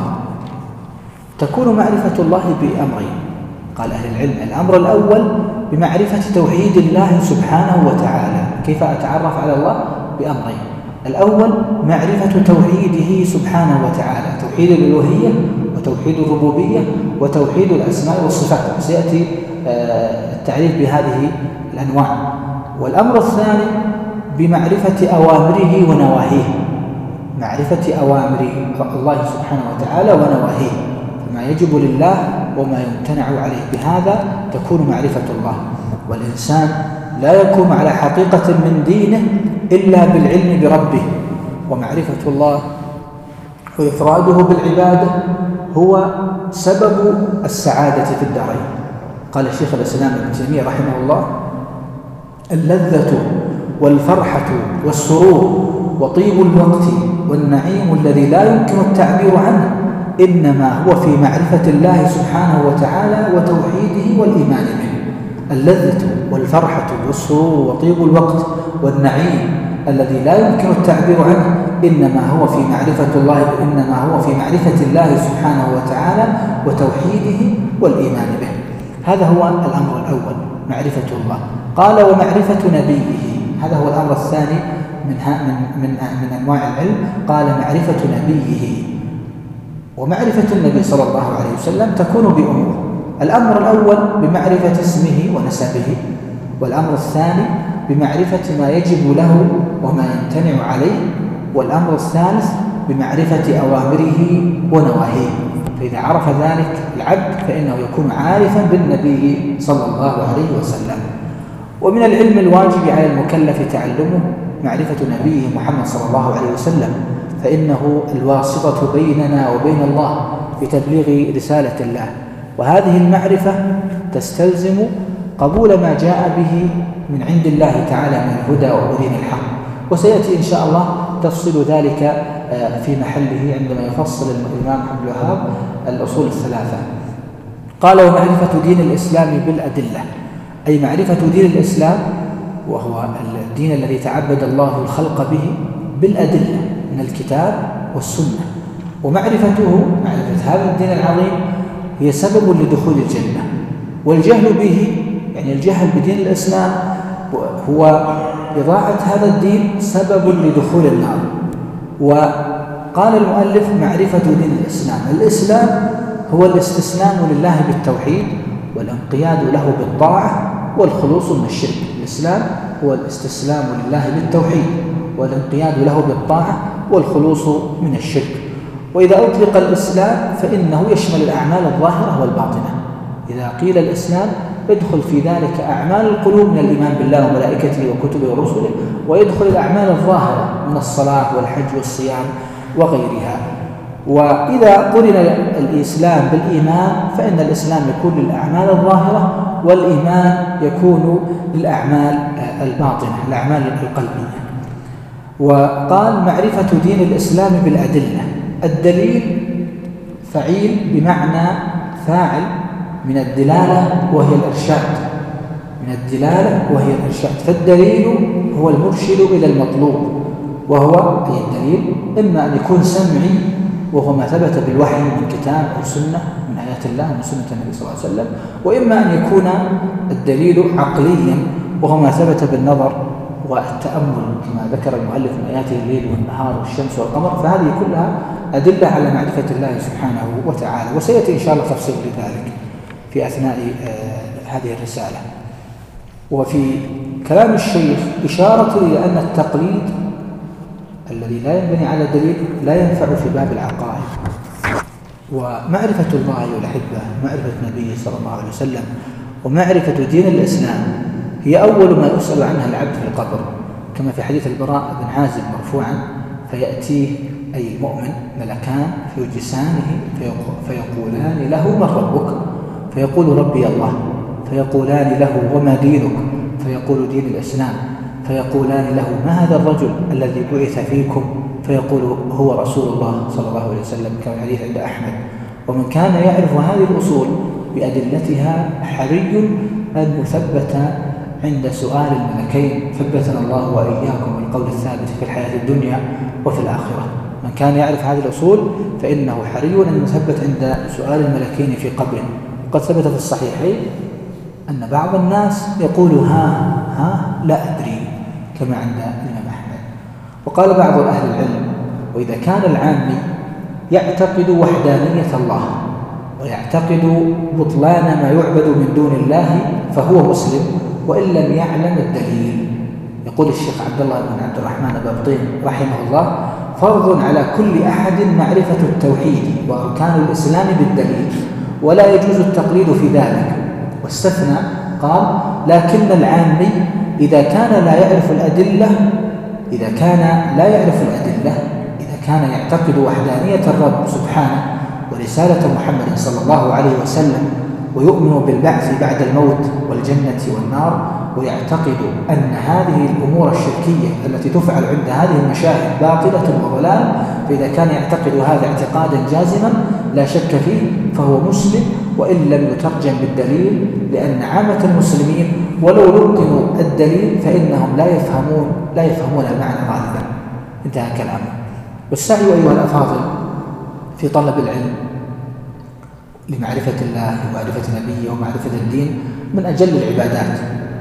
تكون معرفة الله بأمرين، قال أهل العلم: الأمر الأول بمعرفة توحيد الله سبحانه وتعالى. كيف أتعرف على الله؟ بأمرين: الأول معرفة توحيده سبحانه وتعالى، توحيد الألوهية وتوحيد الربوبية وتوحيد الأسماء والصفات، سيأتي التعريف بهذه الأنواع. والأمر الثاني بمعرفة أوامره ونواهيه، معرفة أوامر الله سبحانه وتعالى ونواهيه، ما يجب لله وما يمتنع عليه. بهذا تكون معرفة الله. والإنسان لا يكون على حقيقة من دينه إلا بالعلم بربه، ومعرفة الله وإفراده بالعبادة هو سبب السعادة في الدارين. قال الشيخ الإسلام ابن تيمية رحمه الله: اللذة والفرحة والسرور وطيب الوقت والنعيم الذي لا يمكن التعبير عنه إنما هو في معرفة الله سبحانه وتعالى وتوحيده والإيمان به. اللذة والفرحة والسرور وطيب الوقت والنعيم الذي لا يمكن التعبير عنه إنما هو في معرفة الله إنما هو في معرفة الله سبحانه وتعالى وتوحيده والإيمان به. هذا هو الأمر الأول، معرفة الله. قال: ومعرفة نبيه، هذا هو الأمر الثاني من من من, من أنواع العلم. قال: معرفة نبيه. ومعرفة النبي صلى الله عليه وسلم تكون بأمور: الأمر الأول بمعرفة اسمه ونسبه، والأمر الثاني بمعرفة ما يجب له وما يمتنع عليه، والأمر الثالث بمعرفة أوامره ونواهيه. فإذا عرف ذلك العبد فإنه يكون عارفا بالنبي صلى الله عليه وسلم. ومن العلم الواجب على المكلف تعلمه معرفة نبيه محمد صلى الله عليه وسلم، فإنه الواسطة بيننا وبين الله في تبليغ رسالة الله. وهذه المعرفة تستلزم قبول ما جاء به من عند الله تعالى من الهدى ودين الحق، وسيأتي إن شاء الله تفصيل ذلك في محله عندما يفصل الإمام عبد الوهاب الأصول الثلاثة. قال: ومعرفة دين الإسلام بالأدلة، أي معرفة دين الإسلام وهو الدين الذي تعبد الله الخلق به بالأدلة من الكتاب والسنة. ومعرفته معرفة هذا الدين العظيم هي سبب لدخول الجنة، والجهل به يعني الجهل بدين الإسلام هو إضاعة هذا الدين سبب لدخول النار. وقال المؤلف: معرفة دين الإسلام. الإسلام هو الاستسلام لله بالتوحيد والانقياد له بالطاعة والخلوص من الشرك. الإسلام هو الاستسلام لله بالتوحيد والانقياد له بالطاعة والخلوص من الشرك. وإذا أطلق الإسلام فإنه يشمل الأعمال الظاهرة والباطنة. إذا قيل الإسلام يدخل في ذلك أعمال القلوب من الإيمان بالله وملائكته وكتبه ورسله، ويدخل الأعمال الظاهرة من الصلاة والحج والصيام وغيرها. وإذا قرن الإسلام بالإيمان فإن الإسلام يكون للأعمال الظاهرة، والإيمان يكون للأعمال الباطنة، الأعمال القلبية. وقال: معرفة دين الإسلام بالأدلة. الدليل فعيل بمعنى فاعل من الدلالة وهي الإرشاد، من الدلالة وهي الإرشاد. فالدليل هو المرشد إلى المطلوب، وهو أي الدليل إما أن يكون سمعي وهو ما ثبت بالوحي من كتاب أو سنة من آيات الله ومن سنة النبي صلى الله عليه وسلم، وإما أن يكون الدليل عقليا وهو ما ثبت بالنظر والتأمل كما ذكر المؤلف من آياته الليل والنهار والشمس والقمر. فهذه كلها أدلة على معرفة الله سبحانه وتعالى، وسيأتي إن شاء الله تفصيل لذلك في أثناء هذه الرسالة. وفي كلام الشيخ إشارة إلى أن التقليد الذي لا ينبني على دليل لا ينفع في باب العقائد. ومعرفة الله أيها الأحبة، معرفة النبي صلى الله عليه وسلم ومعرفة دين الإسلام هي أول ما يسأل عنها العبد في القبر، كما في حديث البراء بن عازب مرفوعا: فيأتيه أي المؤمن ملكان فيجلسانه فيقولان له: من ربك؟ فيقول: ربي الله. فيقولان له: وما دينك؟ فيقول: دين الإسلام. فيقولان له: ما هذا الرجل الذي بعث فيكم؟ فيقول: هو رسول الله صلى الله عليه وسلم، كما الحديث عند أحمد. ومن كان يعرف هذه الأصول بأدلتها حري أن يثبت عند سؤال الملكين، ثبتنا الله وإياكم بالقول الثابت في الحياة الدنيا وفي الآخرة. من كان يعرف هذه الأصول فإنه حري أن يثبت عند سؤال الملكين في قبره. قد ثبت في الصحيحين أن بعض الناس يقول: ها ها لا أدري، كما عند الإمام أحمد. وقال بعض أهل العلم: وإذا كان العامي يعتقد وحدانية الله ويعتقد بطلان ما يعبد من دون الله فهو مسلم وإن لم يعلم الدليل. يقول الشيخ عبد الله بن عبد الرحمن بابطين رحمه الله: فرض على كل أحد معرفة التوحيد وأركان الإسلام بالدليل، ولا يجوز التقليد في ذلك. واستثنى قال: لكن العامي إذا كان لا يعرف الأدلة إذا كان لا يعرف الأدلة إذا كان يعتقد وحدانية الرب سبحانه ورسالة محمد صلى الله عليه وسلم ويؤمن بالبعث بعد الموت والجنة والنار، ويعتقد أن هذه الأمور الشركية التي تفعل عند هذه المشاهد باطلة وضلال، فإذا كان يعتقد هذا اعتقادا جازما لا شك فيه فهو مسلم وإن لم يترجم بالدليل، لأن عامة المسلمين ولو لقنوا الدليل فإنهم لا يفهمون لا يفهمون المعنى غالبا. انتهى كلامه. والسعي أيها الأفاضل في طلب العلم لمعرفة الله ومعرفة نبيه ومعرفة الدين من أجل العبادات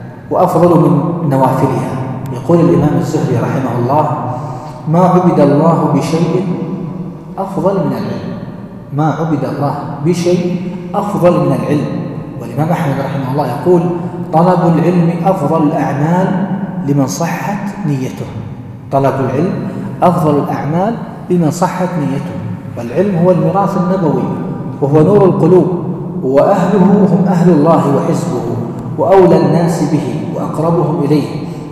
وأفضل من نوافلها. يقول الإمام الزهري رحمه الله: ما عبد الله بشيء أفضل من العلم ما عبد الله بشيء أفضل من العلم. والإمام أحمد رحمه الله يقول: طلب العلم أفضل الأعمال لمن صحت نيته. طلب العلم أفضل الأعمال لمن صحت نيته. والعلم هو الميراث النبوي وهو نور القلوب، وأهله هم أهل الله وحزبه، وأولى الناس به وأقربهم إليه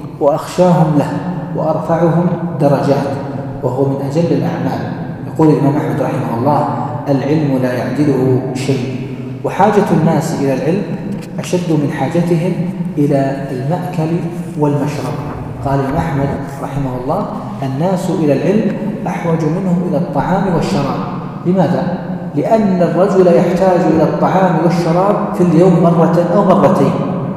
وأخشاهم له وأرفعهم درجات، وهو من أجل الأعمال. يقول الإمام أحمد رحمه الله: العلم لا يعدله شيء. وحاجة الناس إلى العلم أشد من حاجتهم إلى المأكل والمشرب. قال الإمام أحمد رحمه الله: الناس إلى العلم أحوج منهم إلى الطعام والشراب. لماذا؟ لأن الرجل يحتاج إلى الطعام والشراب في اليوم مرة أو مرتين،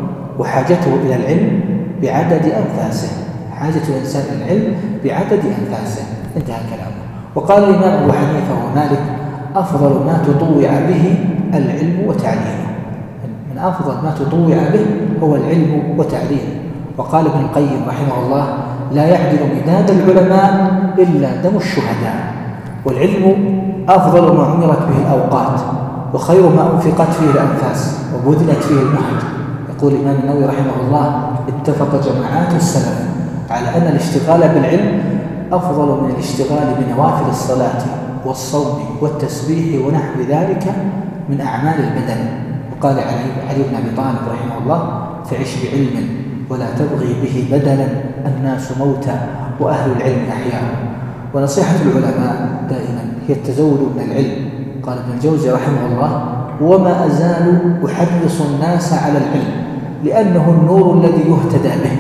وحاجته إلى العلم بعدد أنفاسه. حاجة الإنسان إلى العلم بعدد أنفاسه. انتهى كلامه. وقال الإمام أبو حنيفة ومالك: أفضل ما تطوع به العلم وتعليمه. من أفضل ما تطوع به هو العلم وتعليمه. وقال ابن القيم رحمه الله: لا يعدل مداد العلماء إلا دم الشهداء. والعلم أفضل ما عمرت به الأوقات، وخير ما أنفقت فيه الأنفاس وبذلت فيه المهج. يقول الإمام النووي رحمه الله: اتفق جماعات السلف على أن الاشتغال بالعلم أفضل من الاشتغال بنوافل الصلاة والصوم والتسبيح ونحو ذلك من أعمال البدن. وقال علي بن أبي طالب رحمه الله: فعش بعلم ولا تبغي به بدلا، الناس موتى وأهل العلم أحياء. ونصيحة العلماء دائما هي التزود من العلم. قال ابن الجوزي رحمه الله: وما أزال أحرص الناس على العلم لأنه النور الذي يهتدى به،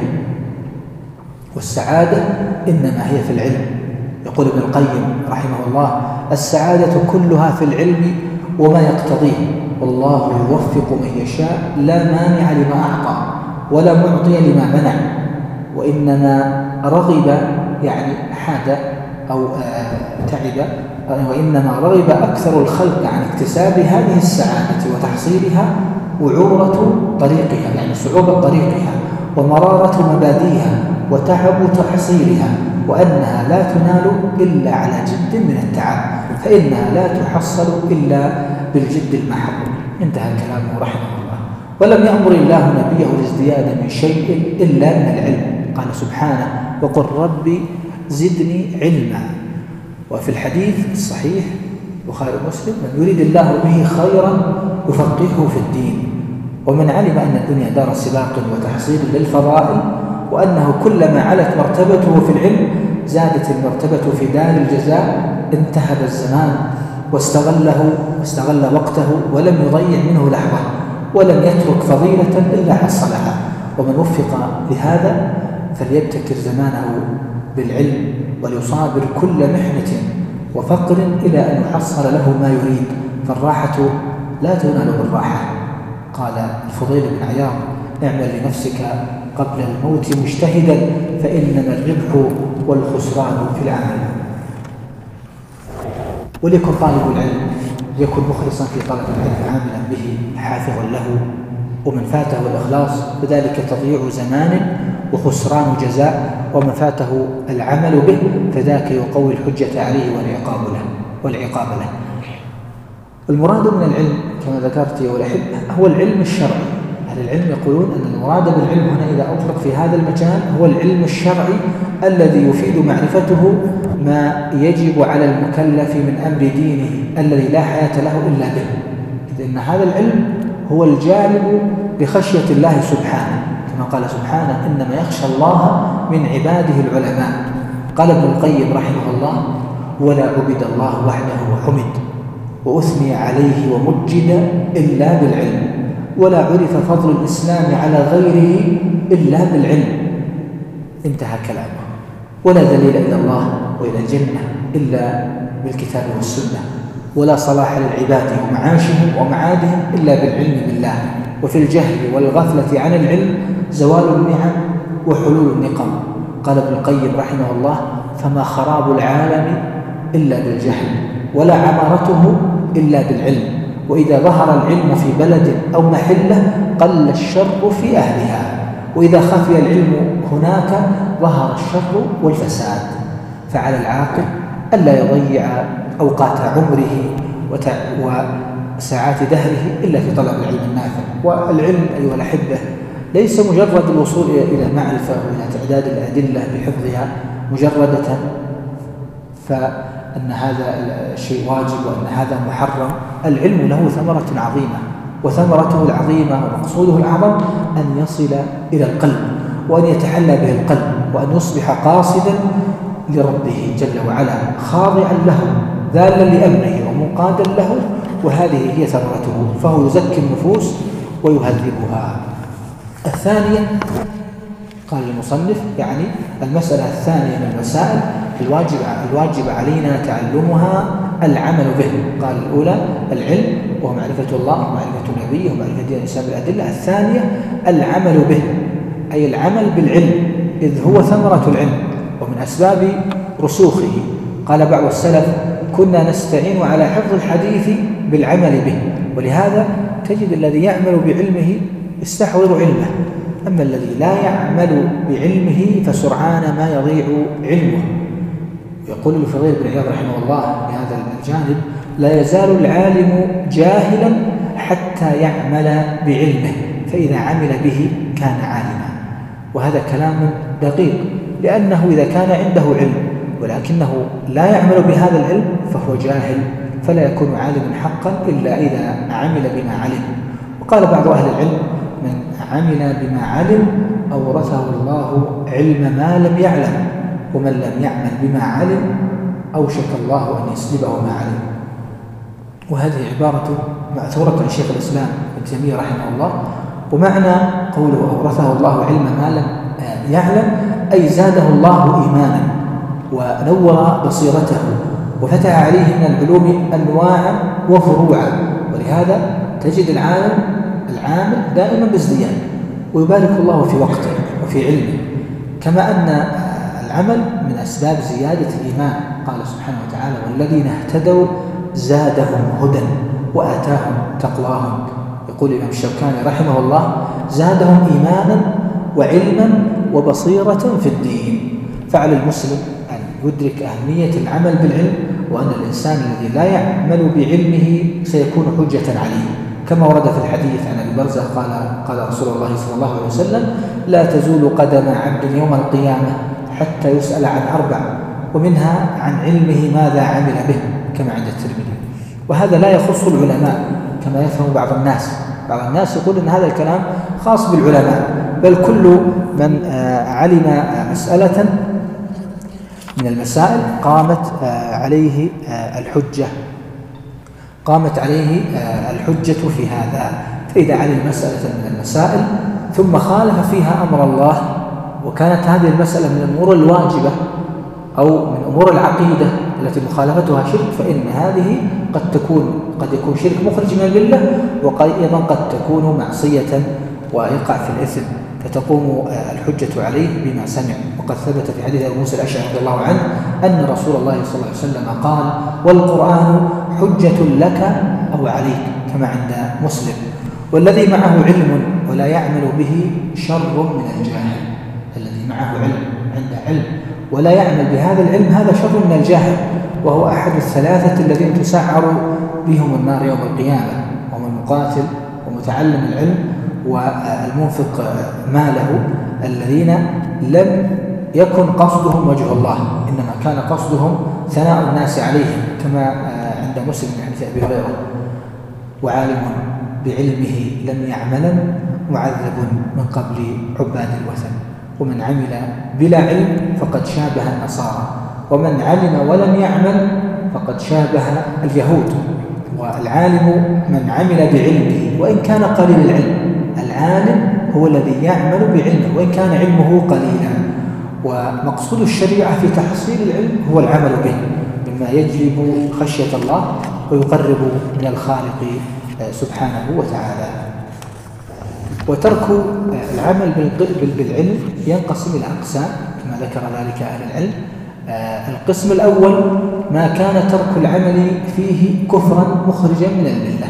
والسعادة إنما هي في العلم. يقول ابن القيم رحمه الله: السعادة كلها في العلم وما يقتضيه، والله يوفق من يشاء لا مانع لما أعطى، ولا معطي لما منع، وإنما رغب يعني حاد أو تعب، وإنما رغب أكثر الخلق عن اكتساب هذه السعادة وتحصيلها وعورة طريقها، يعني صعوبة طريقها ومرارة مبادئها وتعب تحصيلها، وأنها لا تنال إلا على جد من التعب، فإنها لا تحصل إلا بالجد المحض. انتهى كلامه رحمه الله. ولم يأمر الله نبيه الازدياد من شيء إلا من العلم، قال سبحانه: وقل ربي زدني علما. وفي الحديث الصحيح البخاري ومسلم: من يريد الله به خيرا يفقهه في الدين. ومن علم أن الدنيا دار سباق وتحصيل للفضائل، وأنه كلما علت مرتبته في العلم زادت المرتبة في دار الجزاء، انتهب الزمان واستغله واستغل وقته ولم يضيع منه لحظة، ولم يترك فضيلة إلا حصلها. ومن وفق لهذا فليبتكر زمانه بالعلم، وليصابر كل محنة وفقر إلى أن يحصل له ما يريد، فالراحة لا تنال بالراحة. قال الفضيل بن عياض: اعمل لنفسك قبل الموت مجتهدا، فإنما الربح والخسران في العمل. وليكن طالب العلم ليكن مخلصا في طلب العلم، عاملا به حافظا له، ومن فاته الإخلاص فذلك تضييع زمان وخسران جزاء، ومن فاته العمل به فذاك يقوي الحجة عليه والعقاب له والعقاب له. المراد من العلم كما ذكرت يا الأحبة هو العلم الشرعي. أهل العلم يقولون أن المراد بالعلم هنا إذا أطلق في هذا المجال هو العلم الشرعي الذي يفيد معرفته ما يجب على المكلف من أمر دينه الذي لا حياة له إلا به، إذ إن هذا العلم هو الجالب لخشية الله سبحانه، كما قال سبحانه: إنما يخشى الله من عباده العلماء. قال ابن القيم رحمه الله: ولا عبد الله وحده وحمد وأثني عليه ومجد إلا بالعلم، ولا عرف فضل الإسلام على غيره إلا بالعلم. انتهى كلامه. ولا دليل إلى الله وإلى الجنة إلا بالكتاب والسنة، ولا صلاح للعباد ومعاشهم ومعادهم إلا بالعلم بالله. وفي الجهل والغفلة عن العلم زوال النعم وحلول النقم. قال ابن القيم رحمه الله: فما خراب العالم إلا بالجهل، ولا عمارته إلا بالعلم. وإذا ظهر العلم في بلد أو محلة قل الشر في أهلها، وإذا خفي العلم هناك ظهر الشر والفساد. فعلى العاقل ألا يضيع أوقات عمره وساعات دهره إلا في طلب العلم النافع. والعلم أيها الأحبة ليس مجرد الوصول إلى معرفة وإلى تعداد الأدلة بحفظها مجردة فأن هذا الشيء واجب وأن هذا محرم. العلم له ثمرة عظيمة، وثمرته العظيمة ومقصوده الأعظم أن يصل إلى القلب، وأن يتحلى به القلب، وأن يصبح قاصدا لربه جل وعلا، خاضعا له، ذالا لأمره ومنقادا له، وهذه هي ثمرته، فهو يزكي النفوس ويهذبها. الثانية قال المصنف يعني المسألة الثانية من المسائل الواجب الواجب علينا تعلمها العمل به. قال الأولى العلم وهو معرفة الله ومعرفة نبيه ومعرفة دين الإسلام بالأدلة. الثانية العمل به، أي العمل بالعلم، إذ هو ثمرة العلم ومن أسباب رسوخه. قال بعض السلف: كنا نستعين على حفظ الحديث بالعمل به. ولهذا تجد الذي يعمل بعلمه يستحضر علمه، أما الذي لا يعمل بعلمه فسرعان ما يضيع علمه. يقول الفضيل بن عياض رحمه الله بهذا الجانب: لا يزال العالم جاهلا حتى يعمل بعلمه، فإذا عمل به كان عالما. وهذا كلام دقيق، لأنه إذا كان عنده علم ولكنه لا يعمل بهذا العلم فهو جاهل، فلا يكون عالما حقا إلا إذا عمل بما علم. وقال بعض أهل العلم: من عمل بما علم أورثه الله علم ما لم يعلم، ومن لم يعمل بما علم أوشك الله أن يسلبه ما علم. وهذه عبارة مأثورة عن شيخ الإسلام ابن تيمية رحمه الله. ومعنى قوله أورثه الله علم ما لم يعلم أي زاده الله إيمانا ونور بصيرته وفتح عليه من العلوم أنواعا وفروعا. ولهذا تجد العالم العامل دائما بازدياد، ويبارك الله في وقته وفي علمه، كما أن العمل من أسباب زيادة الإيمان. قال سبحانه وتعالى: والذين اهتدوا زادهم هدى وآتاهم تقواهم. يقول الإمام الشوكاني رحمه الله: زادهم إيمانا وعلما وبصيرة في الدين. فعلى المسلم أن يدرك أهمية العمل بالعلم، وأن الإنسان الذي لا يعمل بعلمه سيكون حجة عليه، كما ورد في الحديث عن أبي برزة قال قال رسول الله صلى الله عليه وسلم: لا تزول قدم عبد يوم القيامة حتى يسأل عن أربع، ومنها عن علمه ماذا عمل به، كما عند الترمذي. وهذا لا يخص العلماء كما يفهم بعض الناس. بعض الناس يقول أن هذا الكلام خاص بالعلماء، بل كل من علم مسألة من المسائل قامت عليه الحجة قامت عليه الحجة في هذا. فإذا علم مسألة من المسائل ثم خالف فيها أمر الله، وكانت هذه المسألة من الأمور الواجبة أو من أمور العقيدة التي مخالفتها شرك، فإن هذه قد تكون قد يكون شرك مخرج من الملة، وأيضا قد تكون معصية ويقع في الإثم، فتقوم الحجة عليه بما سمع. وقد ثبت في حديث أبي موسى الأشعري رضي الله عنه أن رسول الله صلى الله عليه وسلم قال: والقرآن حجة لك أو عليك، كما عند مسلم. والذي معه علم ولا يعمل به شر من الجاهل. الذي معه علم، عنده علم ولا يعمل بهذا العلم، هذا شر من الجاهل، وهو أحد الثلاثة الذين تسعر بهم النار يوم القيامة، وهم المقاتل ومتعلم العلم والمنفق ماله، الذين لم يكن قصدهم وجه الله، إنما كان قصدهم ثناء الناس عليهم، كما عند مسلم من حديث أبي هريرة: وعالم بعلمه لم يعملا معذب من قبل عباد الوثن. ومن عمل بلا علم فقد شابه النصارى، ومن علم ولم يعمل فقد شابه اليهود. والعالم من عمل بعلمه وإن كان قليل العلم. العالم هو الذي يعمل بعلمه وإن كان علمه قليلا. ومقصود الشريعة في تحصيل العلم هو العمل به، مما يجلب خشية الله ويقرب من الخالق سبحانه وتعالى. وترك العمل بالعلم ينقسم إلى أقسام كما ذكر ذلك أهل العلم. القسم الأول ما كان ترك العمل فيه كفرا مخرجا من الملة.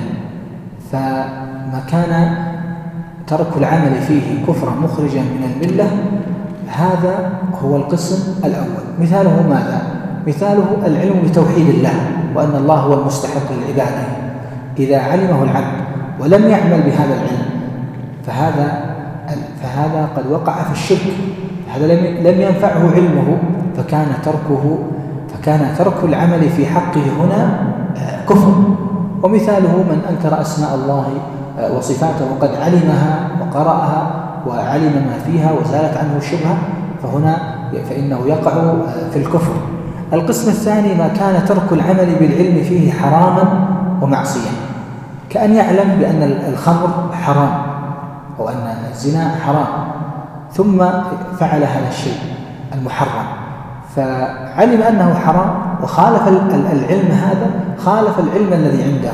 فما كان ترك العمل فيه كفرا مخرجا من الملة هذا هو القسم الأول. مثاله ماذا؟ مثاله العلم بتوحيد الله وأن الله هو المستحق للعبادة. إذا علمه العبد ولم يعمل بهذا العلم فهذا فهذا قد وقع في الشرك، هذا لم ينفعه علمه، فكان تركه فكان ترك العمل في حقه هنا كفر. ومثاله من أنكر أسماء الله وصفاته وقد علمها وقرأها وعلم ما فيها وزالت عنه الشبهة، فهنا فإنه يقع في الكفر. القسم الثاني ما كان ترك العمل بالعلم فيه حراما ومعصية، كأن يعلم بأن الخمر حرام أو أن الزنا حرام ثم فعل هذا الشيء المحرم، فعلم أنه حرام وخالف العلم هذا خالف العلم الذي عنده،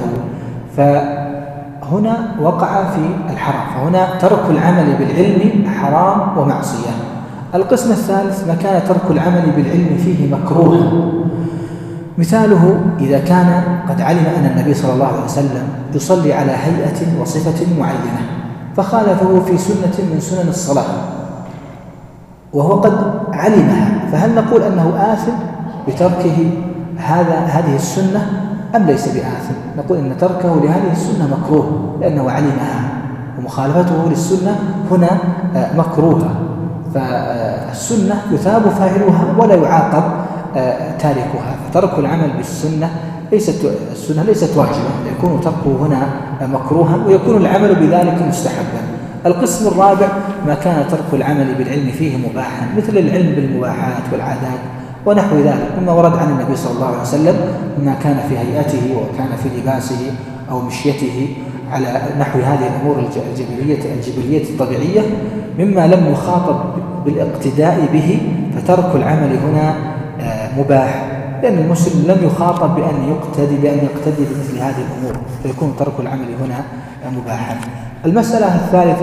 فهنا وقع في الحرام. فهنا ترك العمل بالعلم حرام ومعصية. القسم الثالث ما كان ترك العمل بالعلم فيه مكروه. مثاله إذا كان قد علم أن النبي صلى الله عليه وسلم يصلي على هيئة وصفة معينة فخالفه في سنة من سنن الصلاة وهو قد علمها، فهل نقول أنه آثم بتركه هذا هذه السنة أم ليس بآثم؟ نقول أن تركه لهذه السنة مكروه لأنه علمها، ومخالفته للسنة هنا مكروهة. فالسنة يثاب فاعلها ولا يعاقب تاركها. فترك العمل بالسنة ليست السنة ليست واجبة، يكون تركه هنا مكروها ويكون العمل بذلك مستحبا. القسم الرابع ما كان ترك العمل بالعلم فيه مباحا، مثل العلم بالمباحات والعادات ونحو ذلك مما ورد عن النبي صلى الله عليه وسلم، مما كان في هيئته وكان في لباسه أو مشيته على نحو هذه الأمور الجبلية الجبلية الطبيعية مما لم يخاطب بالاقتداء به، فترك العمل هنا مباح، لأن المسلم لم يخاطب بأن يقتدي بأن يقتدي بمثل هذه الأمور، فيكون ترك العمل هنا مباحا. المسألة الثالثة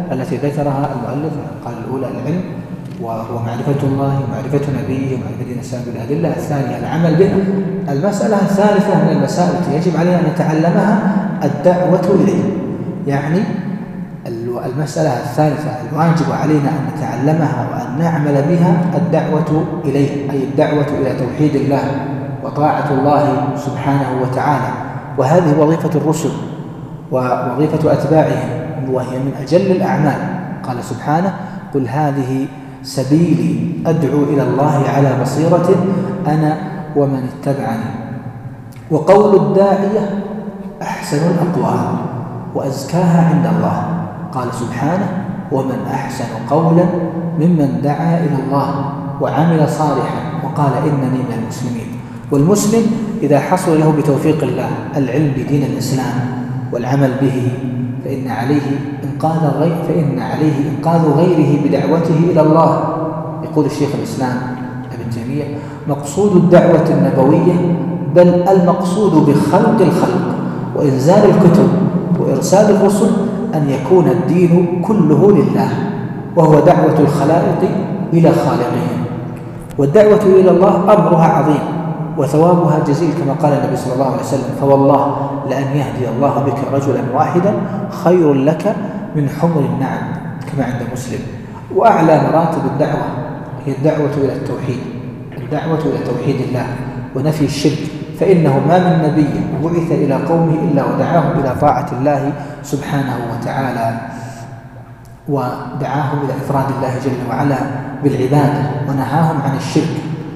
التي ذكرها المؤلف قال الأولى العلم وهو معرفة الله ومعرفة نبيه ومعرفة دين الإسلام بالأدلة. الثانية العمل به. المسألة الثالثة من المسائل التي يجب علينا أن نتعلمها الدعوة إليه. يعني المسألة الثالثة الواجب علينا أن نتعلمها وأن نعمل بها الدعوة إليه، أي الدعوة إلى توحيد الله وطاعة الله سبحانه وتعالى. وهذه وظيفة الرسل ووظيفة أتباعهم، وهي من أجل الأعمال. قال سبحانه: قل هذه سبيلي أدعو إلى الله على بصيرة أنا ومن اتبعني. وقول الداعية أحسن الأقوال وأزكاها عند الله. قال سبحانه: ومن أحسن قولا ممن دعا إلى الله وعمل صالحا وقال إنني من المسلمين. والمسلم إذا حصل له بتوفيق الله العلم بدين الإسلام والعمل به فإن عليه إنقاذ غير فإن عليه إنقاذ غيره بدعوته إلى الله. يقول الشيخ الإسلام ابن تيمية: مقصود الدعوة النبوية بل المقصود بخلق الخلق وإنزال الكتب وإرسال الرسل أن يكون الدين كله لله، وهو دعوة الخلائق إلى خالقهم. والدعوة إلى الله أمرها عظيم وثوابها جزيل، كما قال النبي صلى الله عليه وسلم: فوالله لأن يهدي الله بك رجلا واحدا خير لك من حمر النعم، كما عند مسلم. وأعلى مراتب الدعوة هي الدعوة إلى التوحيد، الدعوة إلى توحيد الله ونفي الشرك، فإنه ما من نبي بعث إلى قومه إلا ودعاهم إلى طاعة الله سبحانه وتعالى، ودعاهم إلى إفراد الله جل وعلا بالعبادة، ونهاهم عن الشرك،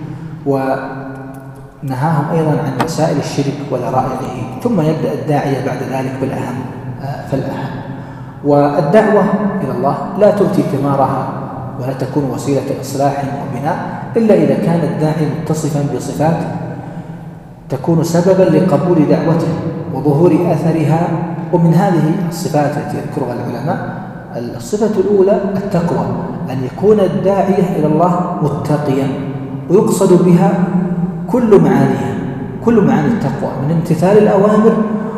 ونهاهم أيضا عن وسائل الشرك وذرائعه. ثم يبدأ الداعية بعد ذلك بالأهم فالأهم. والدعوة إلى الله لا تؤتي ثمارها ولا تكون وسيلة إصلاح وبناء إلا إذا كان الداعي متصفا بصفات تكون سببا لقبول دعوته وظهور أثرها. ومن هذه الصفات التي يذكرها العلماء: الصفة الأولى التقوى، أن يكون الداعية إلى الله متقيا، ويقصد بها كل معانيها، كل معاني التقوى من امتثال الأوامر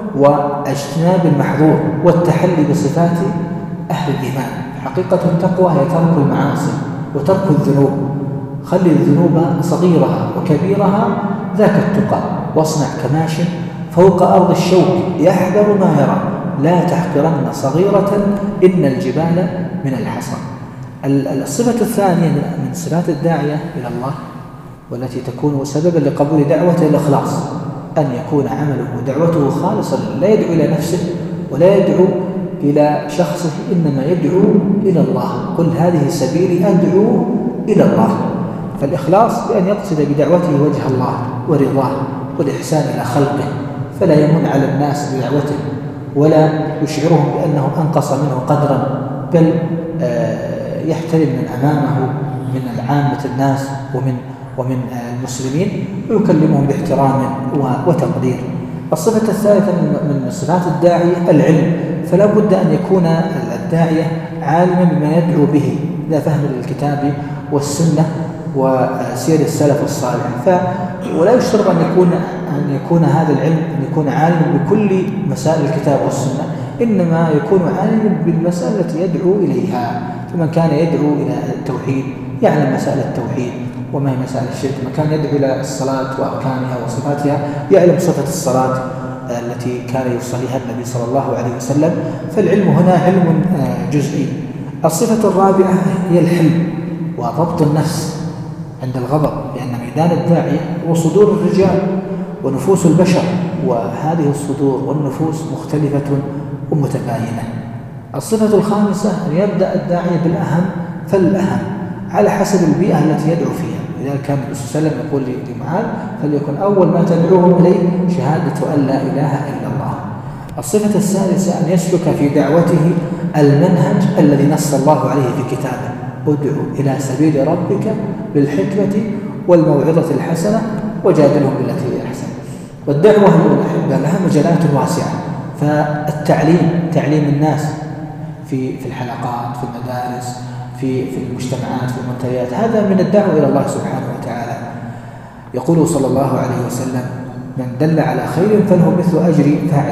واجتناب المحظور والتحلي بصفات أهل الإيمان. حقيقة التقوى هي ترك المعاصي وترك الذنوب. خلي الذنوب صغيرها وكبيرها ذاك التقى، واصنع كماش فوق أرض الشوك يحذر ما يرى، لا تحقرن صغيرة إن الجبال من الحصى. الصفة الثانية من صفات الداعية إلى الله والتي تكون سببا لقبول دعوته الإخلاص، أن يكون عمله ودعوته خالصا، لا يدعو إلى نفسه ولا يدعو إلى شخصه، إنما يدعو إلى الله. قل هذه سبيلي أدعو إلى الله. فالإخلاص بأن يقصد بدعوته وجه الله ورضاه والإحسان إلى خلقه، فلا يمن على الناس بدعوته ولا يشعرهم بأنه أنقص منه قدرا، بل يحترم من أمامه من عامة الناس ومن ومن المسلمين ويكلمهم باحترام وتقدير. الصفة الثالثة من صفات الداعية العلم، فلا بد أن يكون الداعية عالما بما يدعو به ذا فهم للكتاب والسنة وسير السلف الصالح. ف ولا يشترط أن يكون أن يكون هذا العلم أن يكون عالما بكل مسائل الكتاب والسنة، إنما يكون عالما بالمسألة التي يدعو إليها. فمن كان يدعو إلى التوحيد يعلم مسائل التوحيد وما هي مسائل الشرك، من كان يدعو إلى الصلاة وأركانها وصفاتها يعلم صفة الصلاة التي كان يصليها النبي صلى الله عليه وسلم. فالعلم هنا علم جزئي. الصفة الرابعة هي الحلم وضبط النفس عند الغضب، لأن ميدان الداعية هو صدور الرجال ونفوس البشر، وهذه الصدور والنفوس مختلفة ومتباينة. الصفة الخامسة أن يبدأ الداعية بالأهم فالأهم على حسب البيئة التي يدعو فيها. إذا كان النبي صلى الله عليه وسلم يقول لمعاذ: فليكن أول ما تدعوهم إليه شهادة أن لا إله إلا الله. الصفة السادسة أن يسلك في دعوته المنهج الذي نص الله عليه في كتابه: ادع إلى سبيل ربك بالحكمة والموعظة الحسنة وجادلهم بالتي هي أحسن. والدعوة الأحبة لها مجالات واسعة، فالتعليم، تعليم الناس في في الحلقات، في المدارس، في في المجتمعات، في المنتديات، هذا من الدعوة إلى الله سبحانه وتعالى. يقول صلى الله عليه وسلم: من دل على خير فله مثل أجر فاعله،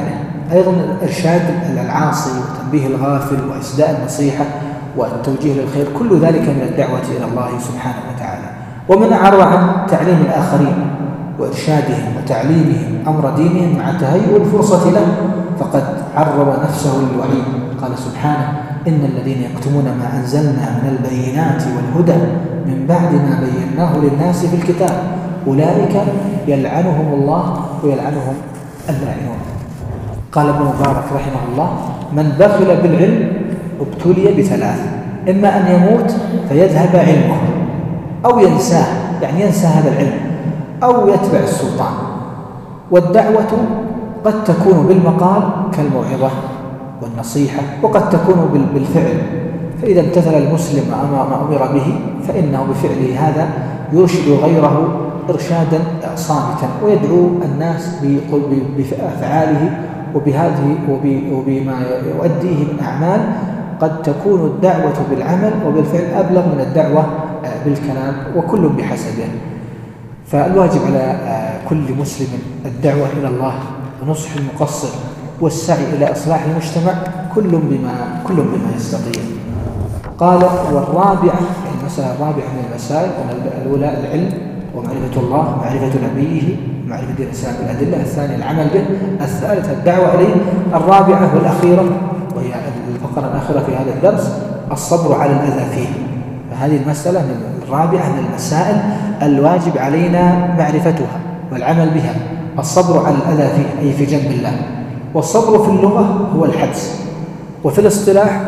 أيضا إرشاد العاصي وتنبيه الغافل وإسداء النصيحة والتوجيه للخير، كل ذلك من الدعوة إلى الله سبحانه وتعالى. ومن أعرض عن تعليم الآخرين وإرشادهم وتعليمهم أمر دينهم مع تهيئ الفرصة له فقد عرض نفسه للوعيد. قال سبحانه: إن الذين يكتمون ما أنزلنا من البينات والهدى من بعد ما بيناه للناس في الكتاب أولئك يلعنهم الله ويلعنهم اللاعنون. قال ابن مبارك رحمه الله: من بخل بالعلم ابتلي بثلاث: إما أن يموت فيذهب علمه، أو ينساه يعني ينسى هذا العلم، أو يتبع السلطان. والدعوة قد تكون بالمقال كالموعظة والنصيحة، وقد تكون بالفعل، فإذا امتثل المسلم ما أمر به فإنه بفعله هذا يرشد غيره إرشادا صامتا، ويدعو الناس بأفعاله وبهذه وبما يؤديه من أعمال. قد تكون الدعوة بالعمل وبالفعل أبلغ من الدعوة بالكلام، وكل بحسبه. فالواجب على كل مسلم الدعوة إلى الله ونصح المقصر والسعي إلى إصلاح المجتمع، كل بما كل بما يستطيع. قال: والرابعة، المسألة الرابعة من المسائل، الأولى العلم ومعرفة الله، معرفة نبيه، معرفة دين الإسلام بالأدلة. الثانية العمل به. الثالثة الدعوة إليه. الرابعة والأخيرة وهي الفقرة الأخيرة في هذا الدرس الصبر على الأذى فيه. فهذه المسألة الرابعة من المسائل الواجب علينا معرفتها والعمل بها، الصبر على الأذى فيه أي في جنب الله. والصبر في اللغة هو الحبس، وفي الاصطلاح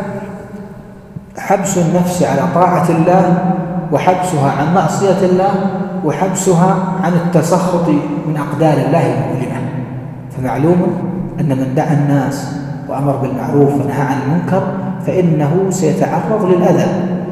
حبس النفس على طاعة الله، وحبسها عن معصية الله، وحبسها عن التسخط من أقدار الله المؤلمة. فمعلوم أن من دعا الناس وأمر بالمعروف ونهى عن المنكر فإنه سيتعرض للأذى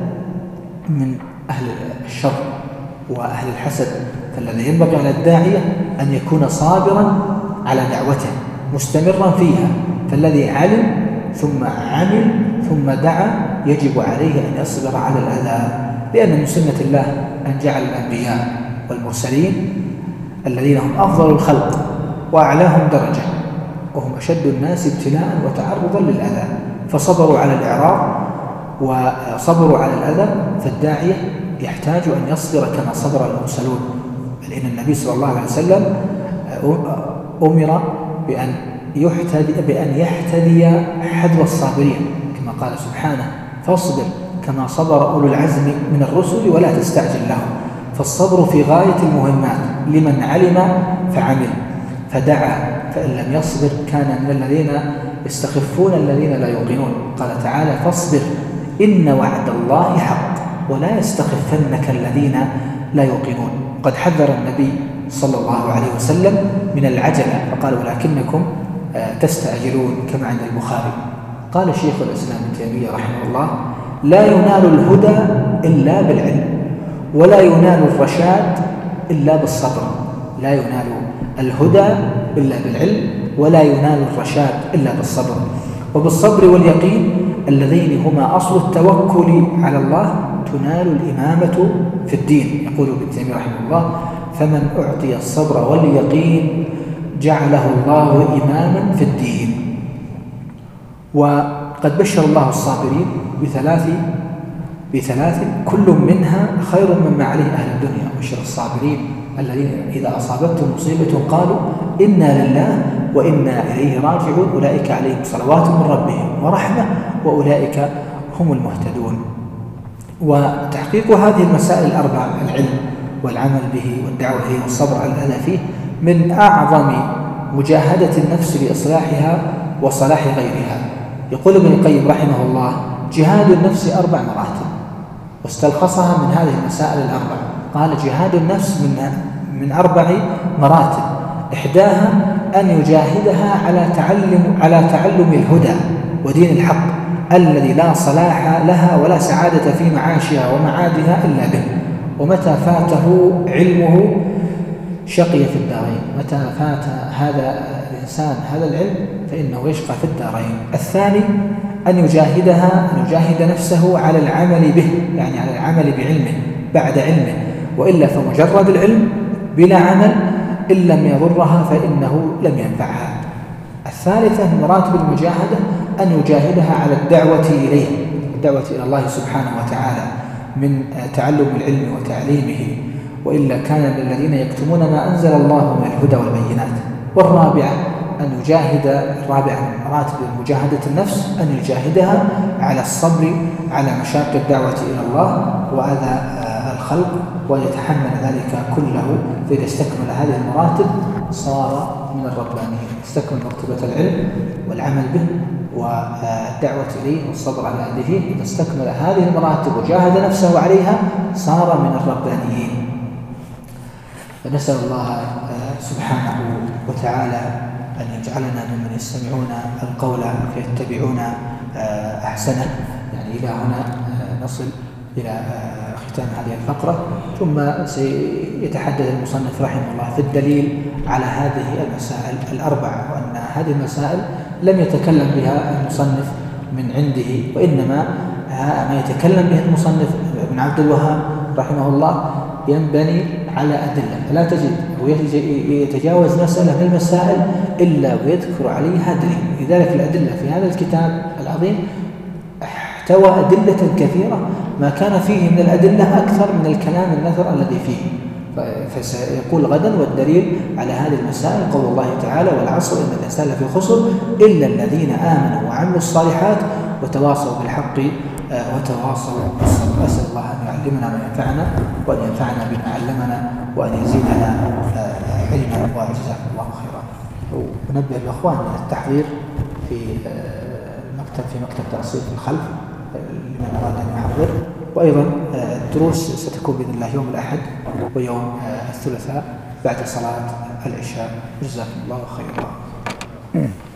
من أهل الشر وأهل الحسد. فالذي ينبغي على الداعية أن يكون صابرا على دعوته مستمرا فيها. فالذي علم ثم عمل ثم دعا يجب عليه أن يصبر على الأذى، لأن من سنة الله أن جعل الأنبياء والمرسلين الذين هم أفضل الخلق وأعلاهم درجة وهم أشد الناس ابتلاء وتعرضا للأذى، فصبروا على الإعراض وصبروا على الأذى. فالداعية يحتاج أن يصبر كما صبر المرسلون، بل إن النبي صلى الله عليه وسلم أمر بأن يحتدي بأن يحتدي حذو الصابرين، كما قال سبحانه: فاصبر كما صبر أولو العزم من الرسل ولا تستعجل لهم. فالصبر في غاية المهمات لمن علم فعمل فدعا، فإن لم يصبر كان من الذين يستخفون الذين لا يوقنون. قال تعالى: فاصبر إن وعد الله حق ولا يستخفنك الذين لا يوقنون. قد حذر النبي صلى الله عليه وسلم من العجلة فقال: ولكنكم تستعجلون، كما عند البخاري. قال شيخ الإسلام ابن تيمية رحمه الله: لا ينال الهدى إلا بالعلم، ولا ينال الرشاد إلا بالصبر. لا ينال الهدى إلا بالعلم، ولا ينال الرشاد إلا بالصبر. وبالصبر واليقين اللذين هما أصل التوكل على الله تنال الإمامة في الدين. يقول ابن تيمية رحمه الله: فمن أعطي الصبر واليقين جعله الله إماما في الدين. وقد بشر الله الصابرين بثلاث بثلاث كل منها خير مما عليه أهل الدنيا. بشر الصابرين الذين إذا أصابتهم مصيبة قالوا إنا لله وإنا إليه راجعون أولئك عليهم صلوات من ربهم ورحمة وأولئك هم المهتدون. وتحقيق هذه المسائل الأربع: العلم والعمل به والدعوة إليه والصبر على الأذى فيه، من أعظم مجاهدة النفس لإصلاحها وصلاح غيرها. يقول ابن القيم رحمه الله: جهاد النفس أربع مراتب، واستلخصها من هذه المسائل الأربع. قال: جهاد النفس من من أربع مراتب، إحداها أن يجاهدها على تعلم على تعلم الهدى ودين الحق الذي لا صلاح لها ولا سعادة في معاشها ومعادها إلا به. ومتى فاته علمه شقي في الدارين. متى فات هذا الإنسان هذا العلم فإنه يشقى في الدارين. الثاني أن يجاهدها أن يجاهد نفسه على العمل به، يعني على العمل بعلمه بعد علمه، وإلا فمجرد العلم بلا عمل إن لم يضرها فإنه لم ينفعها. الثالثة من مراتب المجاهدة أن يجاهدها على الدعوة إليه، الدعوة إلى الله سبحانه وتعالى من تعلم العلم وتعليمه، وإلا كان للذين يكتمون ما أنزل الله من الهدى والبينات. والرابعة أن يجاهد الرابعة من مراتب مجاهدة النفس أن يجاهدها على الصبر على مشاق الدعوة إلى الله وأذى الخلق، ويتحمل ذلك كله. فإذا استكمل هذه المراتب صار من الربانيين، استكمل مرتبة العلم والعمل به والدعوة إليه والصبر على أهله. إذا استكمل هذه المراتب وجاهد نفسه عليها صار من الربانيين. فنسأل الله سبحانه وتعالى أن يجعلنا ممن يستمعون القول فيتبعون أحسنه. يعني إلى هنا نصل إلى ختام هذه الفقرة، ثم سيتحدث المصنف رحمه الله في الدليل على هذه المسائل الأربعة، وأن هذه المسائل لم يتكلم بها المصنف من عنده، وإنما ما يتكلم به المصنف ابن عبد الوهاب رحمه الله ينبني على أدلة، فلا تجد يتجاوز مسألة من المسائل إلا ويذكر عليها دليل. لذلك الأدلة في هذا الكتاب العظيم احتوى أدلة كثيرة، ما كان فيه من الأدلة أكثر من الكلام النثر الذي فيه. فسيقول غدا والدليل على هذه المسائل قول الله تعالى: والعصر إن الإنسان لفي خسر إلا الذين آمنوا وعملوا الصالحات وتواصوا بالحق وتواصوا بالصبر. أسأل الله أن يعلمنا ما ينفعنا، وأن ينفعنا بما علمنا، وأن يزيدنا علما، وجزاكم الله خيرا. ونبه الأخوان من التحضير في المكتب في مكتب تأصيل في الخلف لمن أراد أن يحضر. وأيضا الدروس ستكون بإذن الله يوم الأحد ويوم الثلاثاء بعد صلاة العشاء. جزاكم الله خيرا.